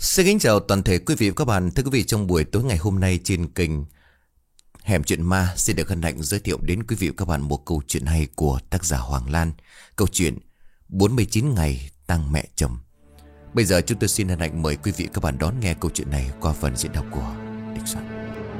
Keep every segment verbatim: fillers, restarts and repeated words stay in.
Xin kính chào toàn thể quý vị và các bạn. Thưa quý vị, trong buổi tối ngày hôm nay trên kênh Hẻm Chuyện Ma xin được hân hạnh giới thiệu đến quý vị và các bạn một câu chuyện hay của tác giả Hoàng Lan. Câu chuyện bốn mươi chín ngày tang mẹ chồng. Bây giờ chúng tôi xin hân hạnh mời quý vị và các bạn đón nghe câu chuyện này qua phần diễn đọc của Địch Soạn.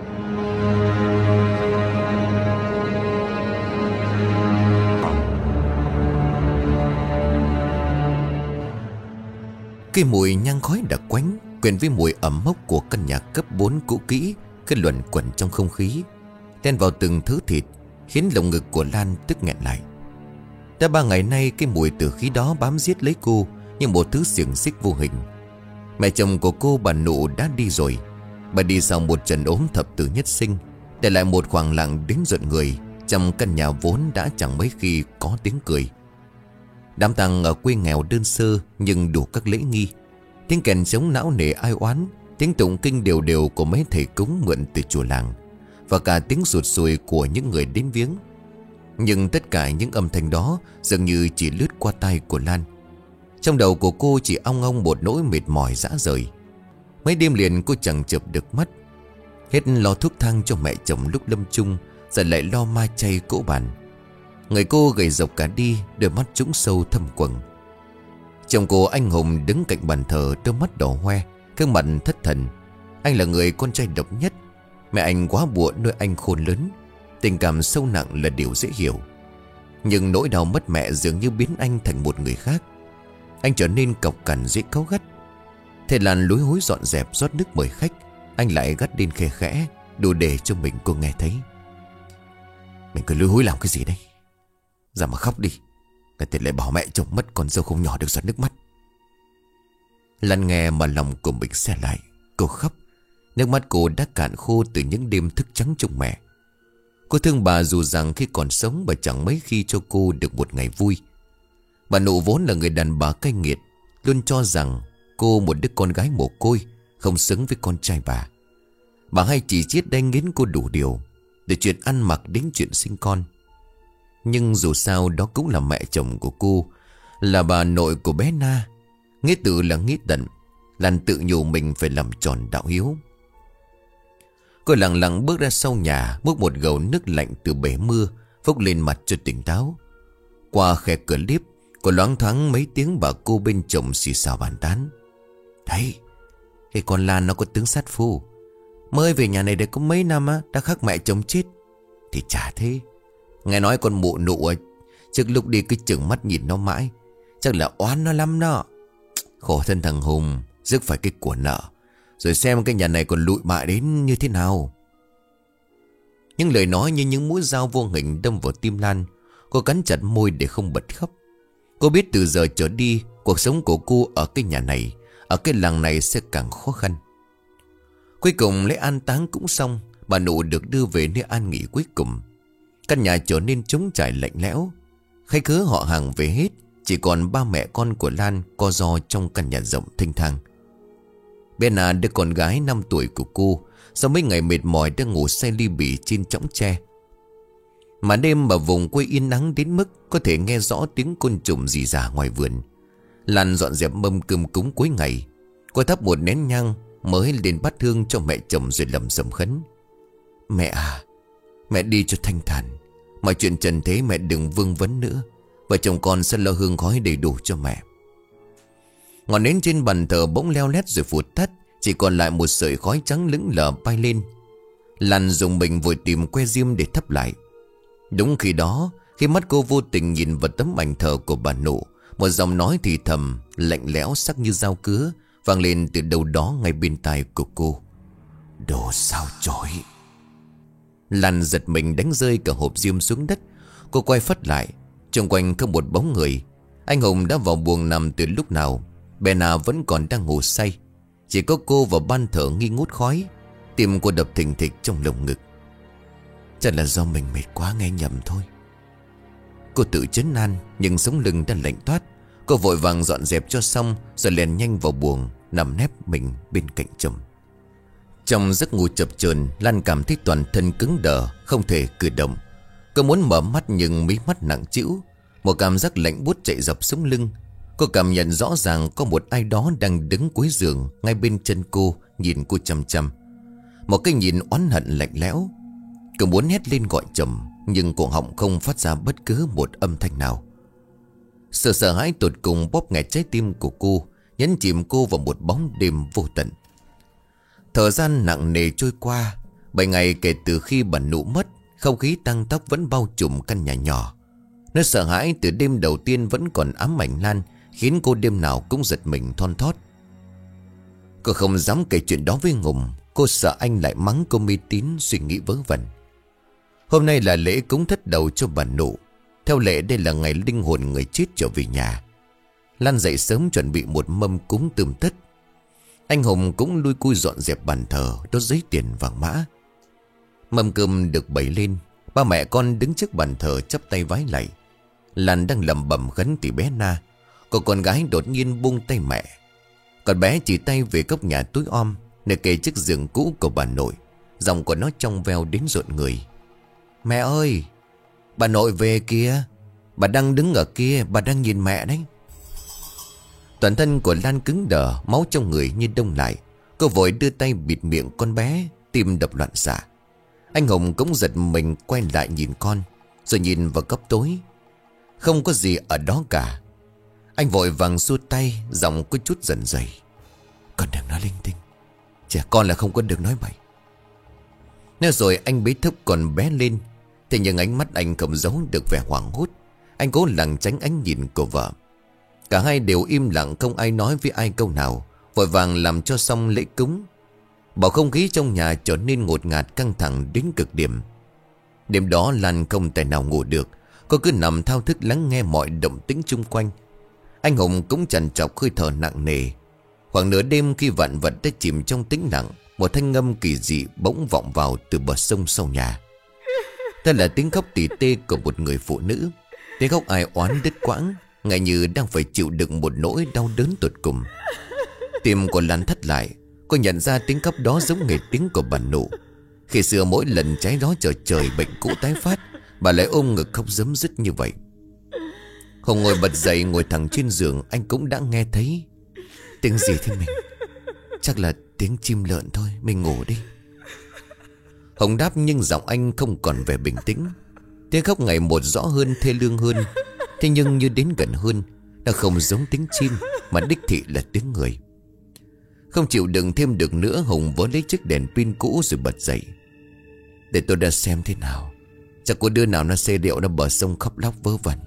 Cái mùi nhang khói đặc quánh quyện với mùi ẩm mốc của căn nhà cấp bốn cũ kỹ cứ luẩn quẩn trong không khí, đen vào từng thứ thịt, khiến lồng ngực của Lan tức nghẹn lại. Đã ba ngày nay cái mùi tử khí đó bám giết lấy cô như một thứ xiềng xích vô hình. Mẹ chồng của cô, bà Nụ, đã đi rồi. Bà đi sau một trận ốm thập tử nhất sinh, để lại một khoảng lặng đến rợn người trong căn nhà vốn đã chẳng mấy khi có tiếng cười. Đám tang ở quê nghèo đơn sơ nhưng đủ các lễ nghi. Tiếng kèn trống não nề ai oán, tiếng tụng kinh đều đều của mấy thầy cúng mượn từ chùa làng, và cả tiếng sụt sùi của những người đến viếng. Nhưng tất cả những âm thanh đó dường như chỉ lướt qua tai của Lan. Trong đầu của cô chỉ ong ong một nỗi mệt mỏi rã rời. Mấy đêm liền cô chẳng chợp được mắt. Hết lo thuốc thang cho mẹ chồng lúc lâm chung, giờ lại lo ma chay cỗ bàn. Người cô gầy rộc cả đi, đôi mắt trũng sâu thâm quầng. Chồng cô anh Hùng đứng cạnh bàn thờ, đôi mắt đỏ hoe, gương mặt thất thần. Anh là người con trai độc nhất. Mẹ anh quá bụa nuôi anh khôn lớn. Tình cảm sâu nặng là điều dễ hiểu. Nhưng nỗi đau mất mẹ dường như biến anh thành một người khác. Anh trở nên cọc cằn dễ cáu gắt. Thế Lan lúi húi dọn dẹp rót nước mời khách. Anh lại gắt lên khe khẽ, đủ để cho mình cô nghe thấy. Mình cứ lúi húi làm cái gì đây? Ra mà khóc đi. Người ta lại bảo mẹ chồng mất con dâu không nhỏ được giọt nước mắt. Lan nghe mà lòng của mình xe lại. Cô khóc. Nước mắt cô đã cạn khô từ những đêm thức trắng trong mẹ. Cô thương bà dù rằng khi còn sống bà chẳng mấy khi cho cô được một ngày vui. Bà Nụ vốn là người đàn bà cay nghiệt, luôn cho rằng cô một đứa con gái mồ côi, không xứng với con trai bà. Bà hay chỉ chiết đay nghiến cô đủ điều, từ chuyện ăn mặc đến chuyện sinh con. Nhưng dù sao đó cũng là mẹ chồng của cô, là bà nội của bé Na. Nghĩa tử là nghĩa tận. Lan tự nhủ mình phải làm tròn đạo hiếu. Cô lặng lặng bước ra sau nhà, múc một gầu nước lạnh từ bể mưa, phốc lên mặt cho tỉnh táo. Qua khe cửa liếp, cô loáng thoáng mấy tiếng bà cô bên chồng xì xào bàn tán. Đấy, cái con Lan nó có tướng sát phu. Mới về nhà này được có mấy năm á, đã khắc mẹ chồng chết. Thì chả thế. Nghe nói con mụ Nụ trước lúc đi cứ chừng mắt nhìn nó mãi. Chắc là oán nó lắm đó. Khổ thân thằng Hùng, rước phải cái của nợ, rồi xem cái nhà này còn lụi bại đến như thế nào. Những lời nói như những mũi dao vô hình đâm vào tim Lan. Cô cắn chặt môi để không bật khóc. Cô biết từ giờ trở đi, cuộc sống của cô ở cái nhà này, ở cái làng này sẽ càng khó khăn. Cuối cùng lễ an táng cũng xong. Bà Nụ được đưa về nơi an nghỉ cuối cùng. Căn nhà trở nên trống trải lạnh lẽo. Khách khứa họ hàng về hết, chỉ còn ba mẹ con của Lan co ro trong căn nhà rộng thênh thang. Bé Na, đứa con gái năm tuổi của cô, sau mấy ngày mệt mỏi đang ngủ say li bì trên chõng tre. Mà đêm ở vùng quê yên nắng đến mức có thể nghe rõ tiếng côn trùng rì rả ngoài vườn. Lan dọn dẹp mâm cơm cúng cuối ngày. Cô thắp một nén nhang mới lên bát hương cho mẹ chồng rồi lẩm bẩm khấn. Mẹ à, mẹ đi cho thanh thản. Mọi chuyện trần thế mẹ đừng vương vấn nữa. Vợ chồng con sẽ lo hương khói đầy đủ cho mẹ. Ngọn nến trên bàn thờ bỗng leo lét rồi phụt tắt. Chỉ còn lại một sợi khói trắng lững lờ bay lên. Lan dùng mình vội tìm que diêm để thắp lại. Đúng khi đó, khi mắt cô vô tình nhìn vào tấm ảnh thờ của bà Nụ, một giọng nói thì thầm, lạnh lẽo sắc như dao cứa vang lên từ đâu đó ngay bên tai của cô. Đồ sao chổi. Lan giật mình đánh rơi cả hộp diêm xuống đất. Cô quay phắt lại. Xung quanh không một bóng người. Anh Hùng đã vào buồng nằm từ lúc nào. Bé Na vẫn còn đang ngủ say. Chỉ có cô và ban thờ nghi ngút khói. Tim cô đập thình thịch trong lồng ngực. Chắc là do mình mệt quá nghe nhầm thôi. Cô tự trấn an, nhưng sống lưng đã lạnh toát. Cô vội vàng dọn dẹp cho xong, rồi lèn nhanh vào buồng, nằm nép mình bên cạnh chồng. Trong giấc ngủ chập chờn, Lan cảm thấy toàn thân cứng đờ, không thể cử động. Cô muốn mở mắt nhưng mí mắt nặng trĩu. Một cảm giác lạnh buốt chạy dọc sống lưng. Cô cảm nhận rõ ràng có một ai đó đang đứng cuối giường ngay bên chân cô, nhìn cô chăm chăm. Một cái nhìn oán hận lạnh lẽo. Cô muốn hét lên gọi chồng, nhưng cổ họng không phát ra bất cứ một âm thanh nào. Sự sợ hãi tột cùng bóp nghẹt trái tim của cô, nhấn chìm cô vào một bóng đêm vô tận. Thời gian nặng nề trôi qua. Bảy ngày kể từ khi bà Nụ mất, không khí tang tóc vẫn bao trùm căn nhà nhỏ. Nỗi sợ hãi từ đêm đầu tiên vẫn còn ám ảnh Lan, khiến cô đêm nào cũng giật mình thon thót. Cô không dám kể chuyện đó với Ngùng. Cô sợ anh lại mắng cô mê tín, suy nghĩ vớ vẩn. Hôm nay là lễ cúng thất đầu cho bà Nụ. Theo lệ đây là ngày linh hồn người chết trở về nhà. Lan dậy sớm chuẩn bị một mâm cúng tươm tất. Anh Hùng cũng lui cui dọn dẹp bàn thờ, đốt giấy tiền vàng mã. Mâm cơm được bày lên. Ba mẹ con đứng trước bàn thờ chắp tay vái lạy. Lan đang lẩm bẩm khấn thì bé Na, cô con gái đột nhiên buông tay mẹ. Còn bé chỉ tay về góc nhà tối om, nơi kề chiếc giường cũ của bà nội. Giọng của nó trong veo đến rộn người. Mẹ ơi, bà nội về kìa. Bà đang đứng ở kia, bà đang nhìn mẹ đấy. Toàn thân của Lan cứng đờ, máu trong người như đông lại. Cô vội đưa tay bịt miệng con bé, tim đập loạn xạ. Anh Hùng cũng giật mình quay lại nhìn con, rồi nhìn vào góc tối. Không có gì ở đó cả. Anh vội vàng xua tay, giọng có chút dần dày. Con đừng nói linh tinh, trẻ con là không có được nói bậy. Nói rồi anh bế thấp con bé lên. Thế nhưng ánh mắt anh không giấu được vẻ hoảng hốt. Anh cố lảng tránh ánh nhìn của vợ. Cả hai đều im lặng, không ai nói với ai câu nào, vội vàng làm cho xong lễ cúng. Bầu không khí trong nhà trở nên ngột ngạt, căng thẳng đến cực điểm. Đêm đó Lan không thể nào ngủ được. Cô cứ nằm thao thức lắng nghe mọi động tĩnh chung quanh. Anh Hùng cũng trằn trọc hơi thở nặng nề. Khoảng nửa đêm khi vạn vật đã chìm trong tĩnh lặng, một thanh âm kỳ dị bỗng vọng vào từ bờ sông sau nhà. Đó là tiếng khóc tỉ tê của một người phụ nữ. Tiếng khóc ai oán đứt quãng, ngay như đang phải chịu đựng một nỗi đau đớn tột cùng. Tim của Lan thắt lại. Cô nhận ra tiếng khóc đó giống nghề tiếng của bà Nụ. Khi xưa mỗi lần trái gió trở trời, bệnh cũ tái phát, bà lại ôm ngực khóc rấm rứt như vậy. Hùng ngồi bật dậy, ngồi thẳng trên giường. Anh cũng đã nghe thấy. Tiếng gì thế mình? Chắc là tiếng chim lợn thôi, mình ngủ đi. Hùng đáp, nhưng giọng anh không còn vẻ bình tĩnh. Tiếng khóc ngày một rõ hơn, thê lương hơn. Thế nhưng như đến gần hơn, nó không giống tiếng chim, mà đích thị là tiếng người. Không chịu đựng thêm được nữa, Hùng vớ lấy chiếc đèn pin cũ rồi bật dậy. Để tôi đã xem thế nào. Chắc có đứa nào nó xê điệu ra bờ sông khóc lóc vớ vẩn.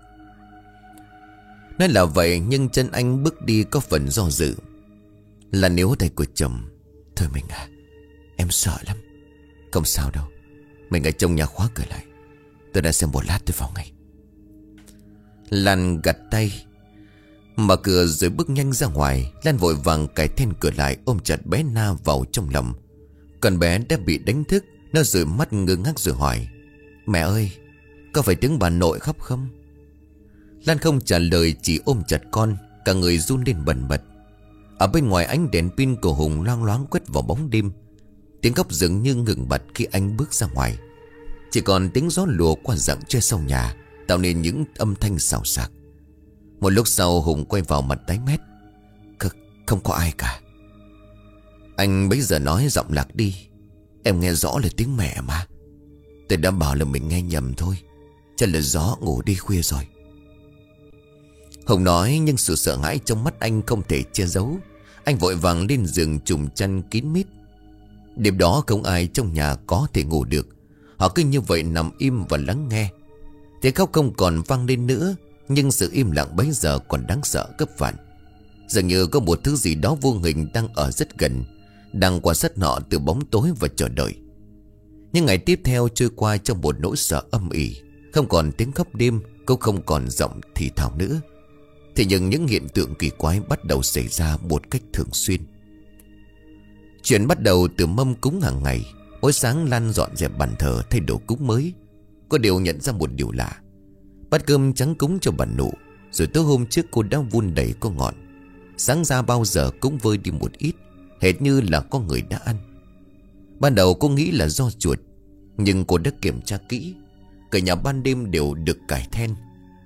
Nói là vậy, nhưng chân anh bước đi có phần do dự. Là nếu tay của chồng. Thôi mình à, em sợ lắm. Không sao đâu, mình ở trong nhà khóa cửa lại. Tôi đã xem một lát tôi vào ngay. Lan gặt tay, mở cửa rồi bước nhanh ra ngoài. Lan vội vàng cài then cửa lại, ôm chặt bé Na vào trong lòng. Con bé đã bị đánh thức. Nó dụi mắt ngơ ngác rồi hỏi: Mẹ ơi, có phải tiếng bà nội khóc không? Lan không trả lời, chỉ ôm chặt con, cả người run lên bần bật. Ở bên ngoài, ánh đèn pin của Hùng loang loáng quét vào bóng đêm. Tiếng khóc dường như ngừng bặt khi anh bước ra ngoài. Chỉ còn tiếng gió lùa qua rặng tre sau nhà, tạo nên những âm thanh xào xạc. Một lúc sau Hùng quay vào mặt tái mét. Không có ai cả. Anh bấy giờ nói giọng lạc đi: Em nghe rõ là tiếng mẹ mà. Tôi đã bảo là mình nghe nhầm thôi. Chắc là gió, ngủ đi khuya rồi. Hùng nói, nhưng sự sợ hãi trong mắt anh không thể che giấu. Anh vội vàng lên giường trùm chăn kín mít. Đêm đó không ai trong nhà có thể ngủ được. Họ cứ như vậy nằm im và lắng nghe. Tiếng khóc không còn vang lên nữa, nhưng sự im lặng bấy giờ còn đáng sợ gấp vạn. Dường như có một thứ gì đó vô hình đang ở rất gần, đang quan sát họ từ bóng tối và chờ đợi. Những ngày tiếp theo trôi qua trong một nỗi sợ âm ỉ. Không còn tiếng khóc đêm, cũng không còn giọng thì thào nữa. Thế nhưng những hiện tượng kỳ quái bắt đầu xảy ra một cách thường xuyên. Chuyện bắt đầu từ mâm cúng hàng ngày. Mỗi sáng Lan dọn dẹp bàn thờ, thay đồ cúng mới. Cô đều nhận ra một điều lạ. Bát cơm trắng cúng cho bà Nụ, rồi tối hôm trước cô đã vun đầy có ngọn. Sáng ra bao giờ cũng vơi đi một ít, hệt như là có người đã ăn. Ban đầu cô nghĩ là do chuột, nhưng cô đã kiểm tra kỹ. Cả nhà ban đêm đều được cài then.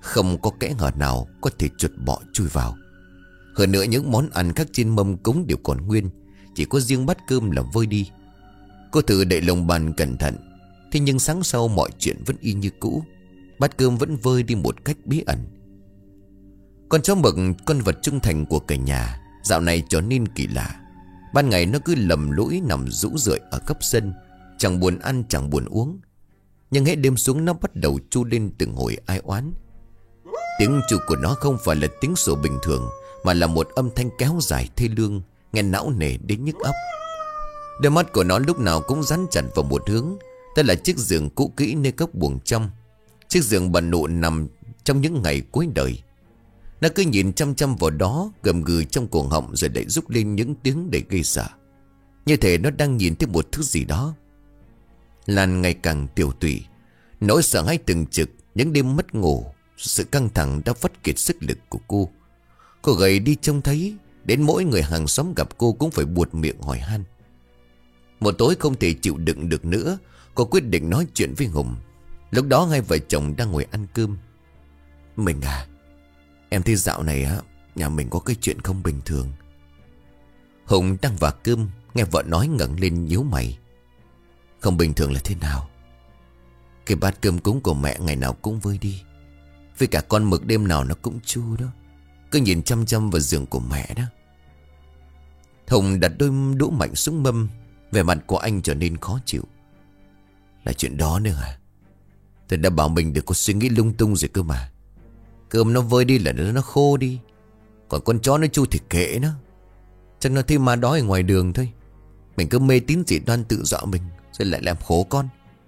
Không có kẽ hở nào có thể chuột bọ chui vào. Hơn nữa những món ăn khác trên mâm cúng đều còn nguyên, chỉ có riêng bát cơm là vơi đi. Cô thử đậy lồng bàn cẩn thận, thế nhưng sáng sau mọi chuyện vẫn y như cũ. Bát cơm vẫn vơi đi một cách bí ẩn. Con chó mực, con vật trung thành của cả nhà, dạo này trở nên kỳ lạ. Ban ngày nó cứ lầm lũi nằm rũ rượi ở góc sân, chẳng buồn ăn chẳng buồn uống. Nhưng hết đêm xuống nó bắt đầu chu lên từng hồi ai oán. Tiếng chu của nó không phải là tiếng sủa bình thường, mà là một âm thanh kéo dài thê lương, nghe não nề đến nhức óc. Đôi mắt của nó lúc nào cũng dán chặt vào một hướng, đó là chiếc giường cũ kỹ nơi góc buồng trong. Chiếc giường bà Nụ nằm trong những ngày cuối đời. Nó cứ nhìn chăm chăm vào đó, gầm gừ trong cổ họng, rồi lại rúc lên những tiếng đầy gây sợ. Như thể nó đang nhìn thấy một thứ gì đó. Lan ngày càng tiểu tụy, nỗi sợ hãi từng trực, những đêm mất ngủ, sự căng thẳng đã vắt kiệt sức lực của cô. Cô gầy đi trông thấy, đến mỗi người hàng xóm gặp cô cũng phải buột miệng hỏi han. Một tối không thể chịu đựng được nữa, cô quyết định nói chuyện với Hùng. Lúc đó hai vợ chồng đang ngồi ăn cơm. Mình à, em thấy dạo này á, nhà mình có cái chuyện không bình thường. Hùng đang vả cơm, nghe vợ nói ngẩng lên nhíu mày. Không bình thường là thế nào? Cái bát cơm cúng của mẹ ngày nào cũng vơi đi, với cả con mực đêm nào nó cũng chu đó, cứ nhìn chăm chăm vào giường của mẹ đó. Hùng đặt đôi đũa mạnh xuống mâm, vẻ mặt của anh trở nên khó chịu. Là chuyện đó nữa à? Tôi đã bảo mình đừng có suy nghĩ lung tung rồi cơ mà. Cơm nó vơi đi là nó khô đi, còn con chó nó chu thì kệ nó. Chắc nó thấy ma đói ở ngoài đường thôi. Mình cứ mê tín dị đoan tự dọa mình, rồi lại làm khổ con.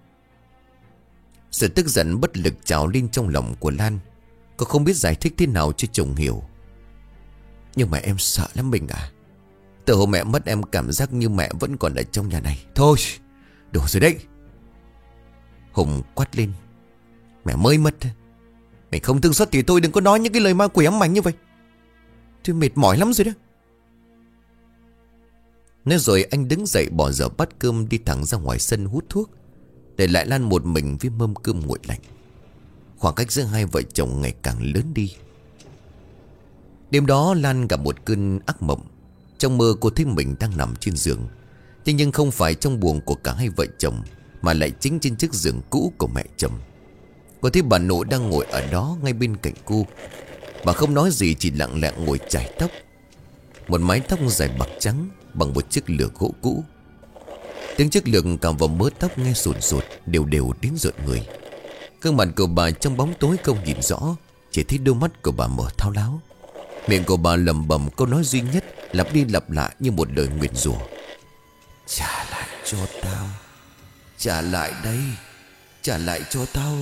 Sự tức giận bất lực trào lên trong lòng của Lan. Cô không biết giải thích thế nào cho chồng hiểu. Nhưng mà em sợ lắm mình à. Từ hôm mẹ mất em cảm giác như mẹ vẫn còn ở trong nhà này. Thôi, đủ rồi đấy. Hùng quát lên. Mẹ mới mất. Mày không thương xót thì tôi đừng có nói những cái lời ma quỷ ám ảnh như vậy. Tôi mệt mỏi lắm rồi đó. Nói rồi anh đứng dậy bỏ dở bát cơm, đi thẳng ra ngoài sân hút thuốc, để lại Lan một mình với mâm cơm nguội lạnh. Khoảng cách giữa hai vợ chồng ngày càng lớn đi. Đêm đó Lan gặp một cơn ác mộng. Trong mơ cô thấy mình đang nằm trên giường, thế nhưng không phải trong buồng của cả hai vợ chồng, mà lại chính trên chiếc giường cũ của mẹ chồng. Cô thấy bà Nụ đang ngồi ở đó ngay bên cạnh cô. Bà không nói gì, chỉ lặng lẽ ngồi chải tóc. Một mái tóc dài bạc trắng bằng một chiếc lược gỗ cũ. Tiếng chiếc lược cào vào mớ tóc nghe sồn sột, đều đều đến rợn người. Gương mặt của bà trong bóng tối không nhìn rõ, chỉ thấy đôi mắt của bà mở thao láo. Miệng của bà lẩm bẩm câu nói duy nhất, lặp đi lặp lại như một lời nguyền rủa. Trả lại cho tao. Trả lại đây. Trả lại cho tao.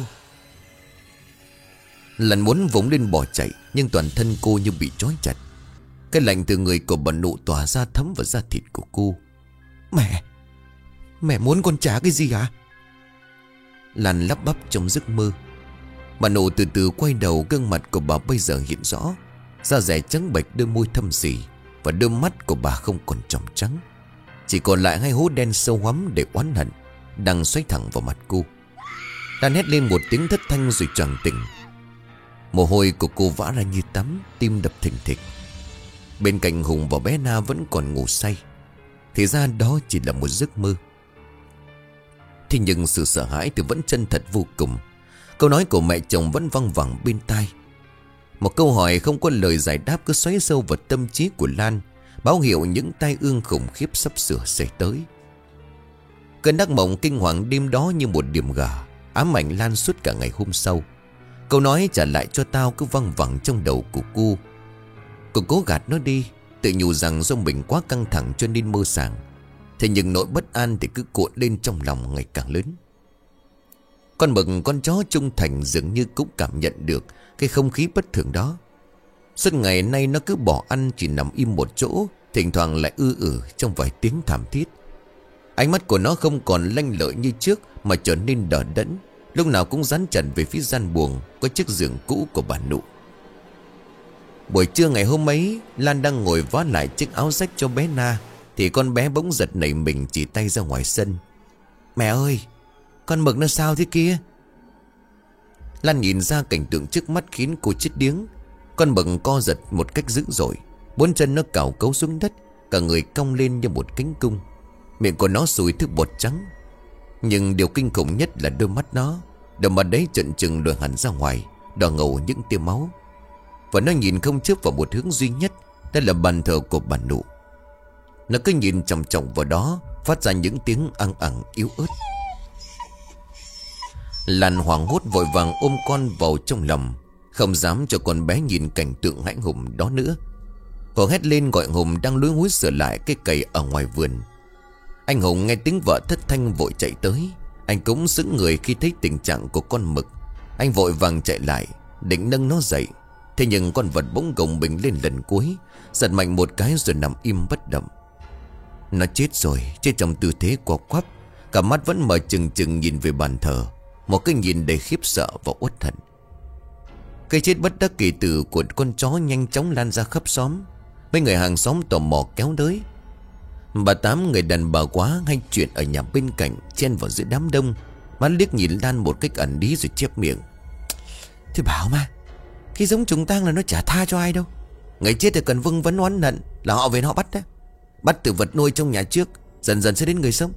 Lần muốn vống lên bỏ chạy, nhưng toàn thân cô như bị trói chặt. Cái lạnh từ người của bà Nụ tỏa ra thấm vào da thịt của cô. Mẹ, mẹ muốn con trả cái gì hả? Lan lắp bắp trong giấc mơ. Bà Nụ từ từ quay đầu, gương mặt của bà bây giờ hiện rõ. Da dẻ trắng bệch, đôi môi thâm sì, và đôi mắt của bà không còn tròng trắng, chỉ còn lại hai hố đen sâu hoắm để oán hận đang xoáy thẳng vào mặt cô. Lan hét lên một tiếng thất thanh rồi choàng tỉnh. Mồ hôi của cô vã ra như tắm, tim đập thình thịch. Bên cạnh Hùng và bé Na vẫn còn ngủ say. Thì ra đó chỉ là một giấc mơ. Thế nhưng sự sợ hãi thì vẫn chân thật vô cùng. Câu nói của mẹ chồng vẫn văng vẳng bên tai. Một câu hỏi không có lời giải đáp cứ xoáy sâu vào tâm trí của Lan, báo hiệu những tai ương khủng khiếp sắp sửa xảy tới. Cơn ác mộng kinh hoàng đêm đó như một điểm gà, ám ảnh Lan suốt cả ngày hôm sau. Câu nói trả lại cho tao cứ văng vẳng trong đầu của cô. Cô cố gạt nó đi, tự nhủ rằng do mình quá căng thẳng cho nên mơ sảng. Thế nhưng nỗi bất an thì cứ cuộn lên trong lòng ngày càng lớn. Con mực, con chó trung thành, dường như cũng cảm nhận được cái không khí bất thường đó. Suốt ngày nay nó cứ bỏ ăn, chỉ nằm im một chỗ, thỉnh thoảng lại ư ử trong vài tiếng thảm thiết. Ánh mắt của nó không còn lanh lợi như trước, mà trở nên đờ đẫn, lúc nào cũng dán chặt về phía gian buồng có chiếc giường cũ của bà Nụ. Buổi trưa ngày hôm ấy, Lan đang ngồi vá lại chiếc áo rách cho bé Na, thì con bé bỗng giật nảy mình, chỉ tay ra ngoài sân. Mẹ ơi, con mực nó sao thế kia? Lan nhìn ra cảnh tượng trước mắt khiến cô chết điếng. Con mực co giật một cách dữ dội, bốn chân nó cào cấu xuống đất, cả người cong lên như một cánh cung. Miệng của nó sùi thứ bọt trắng. Nhưng điều kinh khủng nhất là đôi mắt nó. Đôi mắt đấy trợn trừng lồi hẳn ra ngoài, đỏ ngầu những tia máu. Và nó nhìn không chớp vào một hướng duy nhất, đó là bàn thờ của bà Nụ. Nó cứ nhìn chòng chòng vào đó, phát ra những tiếng ăng ẳng yếu ớt. Lan hoảng hốt vội vàng ôm con vào trong lòng, không dám cho con bé nhìn cảnh tượng hãi hùng đó nữa. Cô hét lên gọi Hùng đang lúi húi sửa lại cái cày ở ngoài vườn. Anh Hùng nghe tiếng vợ thất thanh vội chạy tới. Anh cũng sững người khi thấy tình trạng của con mực. Anh vội vàng chạy lại, định nâng nó dậy. Thế nhưng con vật bỗng gồng mình lên lần cuối, giật mạnh một cái rồi nằm im bất động. Nó chết rồi, chết trong tư thế co quắp, cả mắt vẫn mở trừng trừng nhìn về bàn thờ, một cái nhìn đầy khiếp sợ và uất hận. Cái chết bất đắc kỳ tử của con chó nhanh chóng lan ra khắp xóm. Mấy người hàng xóm tò mò kéo tới. Bà Tám, người đàn bà quá hay chuyện ở nhà bên cạnh, chen vào giữa đám đông, mắt liếc nhìn Lan một cách ẩn ý rồi chép miệng: "Thì bảo mà, cái giống trùng tang là nó chả tha cho ai đâu. Người chết thì cần vâng vấn oán hận là họ về họ bắt đấy. Bắt từ vật nuôi trong nhà trước, dần dần sẽ đến người sống."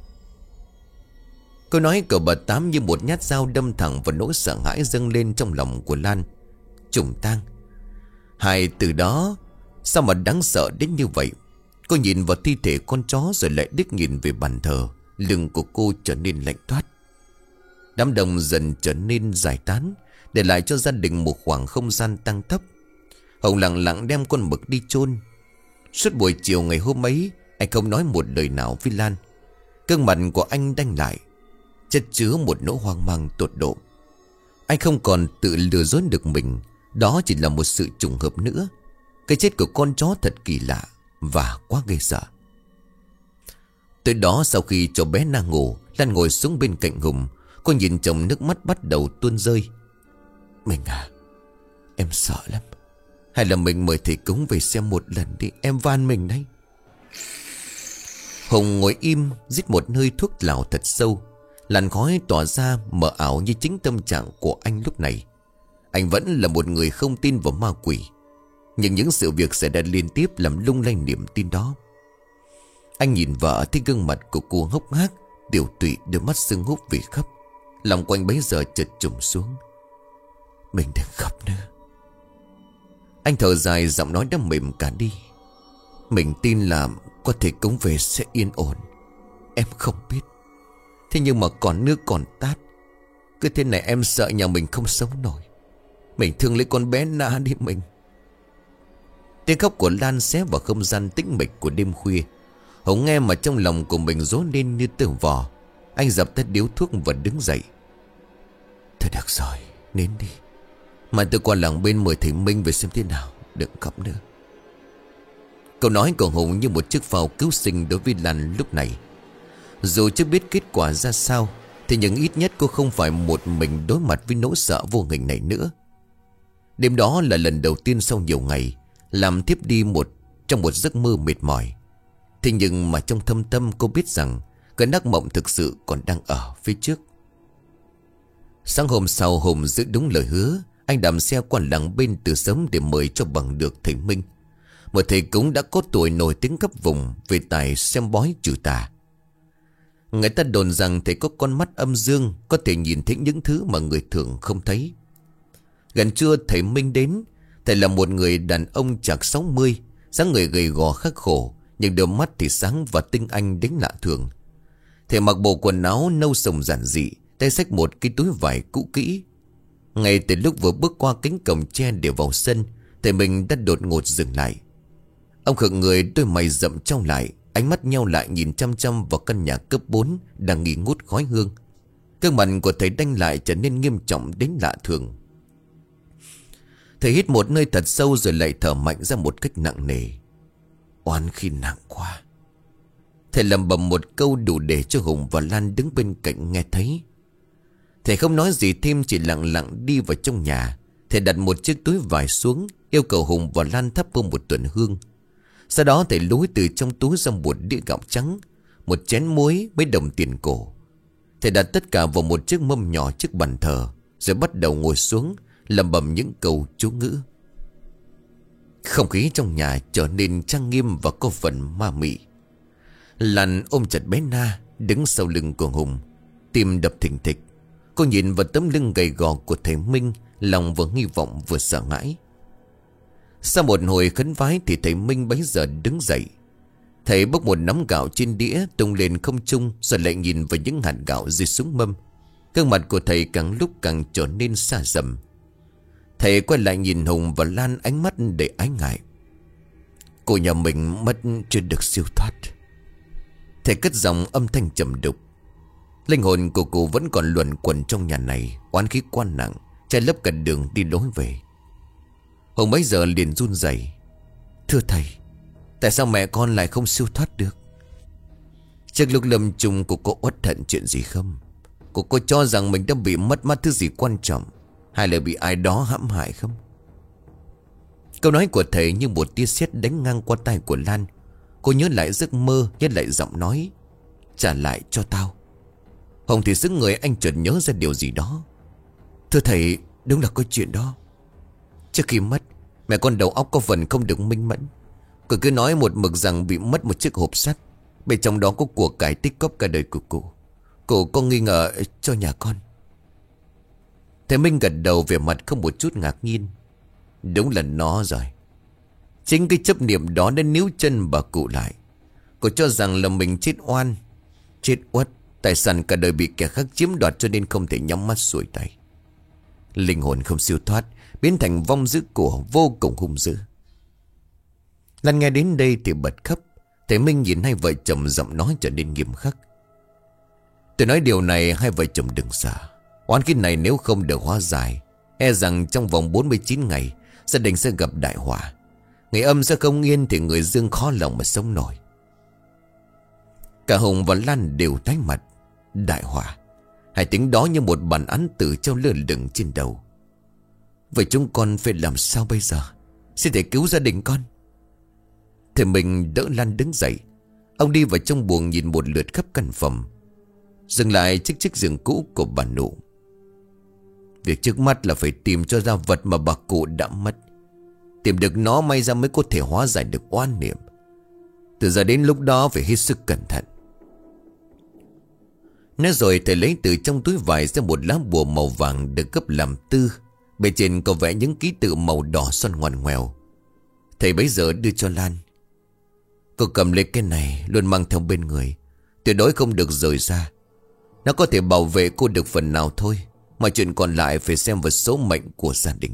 Câu nói của bà Tám như một nhát dao đâm thẳng vào nỗi sợ hãi dâng lên trong lòng của Lan. Trùng tang, hai từ đó sao mà đáng sợ đến như vậy. Cô nhìn vào thi thể con chó rồi lại đích nhìn về bàn thờ. Lưng của cô trở nên lạnh toát. Đám đông dần trở nên giải tán, để lại cho gia đình một khoảng không gian tăng thấp. Hồng lặng lặng đem con mực đi chôn. Suốt buổi chiều ngày hôm ấy, anh không nói một lời nào với Lan. Gương mặt của anh đanh lại, chất chứa một nỗi hoang mang tột độ. Anh không còn tự lừa dối được mình. Đó chỉ là một sự trùng hợp nữa. Cái chết của con chó thật kỳ lạ và quá ghê sợ. Tới đó, sau khi cho bé Na ngủ, Lan ngồi xuống bên cạnh Hùng. Cô nhìn chồng, nước mắt bắt đầu tuôn rơi. "Mình à, em sợ lắm. Hay là mình mời thầy cúng về xem một lần đi, em van mình đấy." Hùng ngồi im, rít một hơi thuốc lào thật sâu. Làn khói tỏa ra mờ ảo như chính tâm trạng của anh lúc này. Anh vẫn là một người không tin vào ma quỷ, nhưng những sự việc xảy ra liên tiếp làm lung lay niềm tin đó. Anh nhìn vợ, thấy gương mặt của cô hốc hác, tiểu tụy, đôi mắt sưng húp vì khóc. Lòng quanh bấy giờ chợt trùng xuống. "Mình đừng khóc nữa." Anh thở dài, giọng nói đã mềm cả đi. "Mình tin là có thể cúng về sẽ yên ổn. Em không biết. Thế nhưng mà còn nước còn tát. Cứ thế này em sợ nhà mình không sống nổi. Mình thương lấy con bé Na đi mình." Tiếng khóc của Lan xé vào không gian tĩnh mịch của đêm khuya. Hùng nghe mà trong lòng của mình rối lên như tơ vò. Anh dập tắt điếu thuốc và đứng dậy. "Thôi được rồi, nín đi. Mà tôi qua làng bên mời thầy Minh về xem thế nào. Đừng khóc nữa." Câu nói của Hùng như một chiếc phao cứu sinh đối với Lan lúc này. Dù chưa biết kết quả ra sao, thì nhưng ít nhất cô không phải một mình đối mặt với nỗi sợ vô hình này nữa. Đêm đó là lần đầu tiên sau nhiều ngày làm thiếp đi một trong một giấc mơ mệt mỏi. Thế nhưng mà trong thâm tâm cô biết rằng cơn ác mộng thực sự còn đang ở phía trước. Sáng hôm sau, Hùng giữ đúng lời hứa. Anh đạp xe qua làng bên từ sớm để mời cho bằng được thầy Minh, một thầy cúng đã có tuổi nổi tiếng khắp vùng về tài xem bói trừ tà. Người ta đồn rằng thầy có con mắt âm dương, có thể nhìn thấy những thứ mà người thường không thấy. Gần trưa thầy Minh đến. Thầy là một người đàn ông chạc sáu mươi, dáng người gầy gò khắc khổ, nhưng đôi mắt thì sáng và tinh anh đến lạ thường. Thầy mặc bộ quần áo nâu sồng giản dị, tay xách một cái túi vải cũ kỹ. Ngay từ lúc vừa bước qua cánh cổng tre để vào sân, thầy mình đã đột ngột dừng lại. Ông khựng người, đôi mày rậm trao lại, ánh mắt nheo lại nhìn chăm chăm vào căn nhà cấp bốn đang nghi ngút khói hương. Gương mặt của thầy đanh lại trở nên nghiêm trọng đến lạ thường. Thầy hít một hơi thật sâu rồi lại thở mạnh ra một cách nặng nề. "Oán khí nặng quá." Thầy lẩm bẩm một câu đủ để cho Hùng và Lan đứng bên cạnh nghe thấy. Thầy không nói gì thêm, chỉ lặng lặng đi vào trong nhà. Thầy đặt một chiếc túi vải xuống, yêu cầu Hùng và Lan thắp hương một tuần hương. Sau đó thầy lúi từ trong túi ra một đĩa gạo trắng, một chén muối, mấy đồng tiền cổ. Thầy đặt tất cả vào một chiếc mâm nhỏ trước bàn thờ, rồi bắt đầu ngồi xuống lẩm bẩm những câu chú ngữ. Không khí trong nhà trở nên trang nghiêm và có phần ma mị. Lan ôm chặt bé Na đứng sau lưng của Hùng, tim đập thình thịch. Cô nhìn vào tấm lưng gầy gò của thầy Minh, lòng vừa hy vọng vừa sợ hãi. Sau một hồi khấn vái thì thầy Minh bấy giờ đứng dậy. Thầy bốc một nắm gạo trên đĩa tung lên không trung, rồi lại nhìn vào những hạt gạo rơi xuống mâm. Gương mặt của thầy càng lúc càng trở nên xa dầm. Thầy quay lại nhìn Hùng và Lan, ánh mắt đầy ái ngại. Cô nhà mình mất chưa được siêu thoát. Thầy cất giọng âm thanh trầm đục. Linh hồn của cô vẫn còn luẩn quẩn trong nhà này, oán khí quan nặng, che lấp cả đường đi lối về. Hùng bấy giờ liền run rẩy. Thưa thầy, tại sao mẹ con lại không siêu thoát được? Trước lúc lâm chung cô có uất hận chuyện gì không? Cô có cho rằng mình đã bị mất mát thứ gì quan trọng, hay là bị ai đó hãm hại không? Câu nói của thầy như một tia sét đánh ngang qua tai của Lan. Cô nhớ lại giấc mơ, nhớ lại giọng nói. Trả lại cho tao. Hùng thì sững người, anh chợt nhớ ra điều gì đó. Thưa thầy, đúng là có chuyện đó. Trước khi mất, mẹ con đầu óc có phần không được minh mẫn. Cô cứ nói một mực rằng bị mất một chiếc hộp sắt, bên trong đó có của cải tích cóp cả đời của cô. Cô có nghi ngờ cho nhà con. Thầy Minh gật đầu vẻ mặt không một chút ngạc nhiên. Đúng là nó rồi. Chính cái chấp niệm đó đã níu chân bà cụ lại. Cô cho rằng là mình chết oan, chết uất, tài sản cả đời bị kẻ khác chiếm đoạt, cho nên không thể nhắm mắt xuôi tay. Linh hồn không siêu thoát, biến thành vong dữ của vô cùng hung dữ. Lan nghe đến đây thì bật khóc. Thầy Minh nhìn hai vợ chồng, giọng nói trở nên nghiêm khắc. Tôi nói điều này hai vợ chồng đừng sợ. Oán khí này nếu không được hóa giải, e rằng trong vòng bốn mươi chín ngày gia đình sẽ gặp đại họa. Người âm sẽ không yên thì người dương khó lòng mà sống nổi. Cả Hùng và Lan đều tái mặt. Đại họa, hãy tính đó như một bản án tử treo lơ lửng trên đầu. Vậy chúng con phải làm sao bây giờ? Xin thầy cứu gia đình con. Thầy mình đỡ Lan đứng dậy. Ông đi vào trong buồng nhìn một lượt khắp căn phòng, dừng lại chiếc chiếc giường cũ của bà Nụ. Việc trước mắt là phải tìm cho ra vật mà bà cụ đã mất. Tìm được nó may ra mới có thể hóa giải được oan niệm. Từ giờ đến lúc đó phải hết sức cẩn thận. Nói rồi thầy lấy từ trong túi vải ra một lá bùa màu vàng được gấp làm tư. Bên trên có vẽ những ký tự màu đỏ xoăn ngoằn ngoèo. Thầy bấy giờ đưa cho Lan. Cô cầm lấy cái này luôn mang theo bên người, tuyệt đối không được rời ra. Nó có thể bảo vệ cô được phần nào thôi, mà chuyện còn lại phải xem vào số mệnh của gia đình.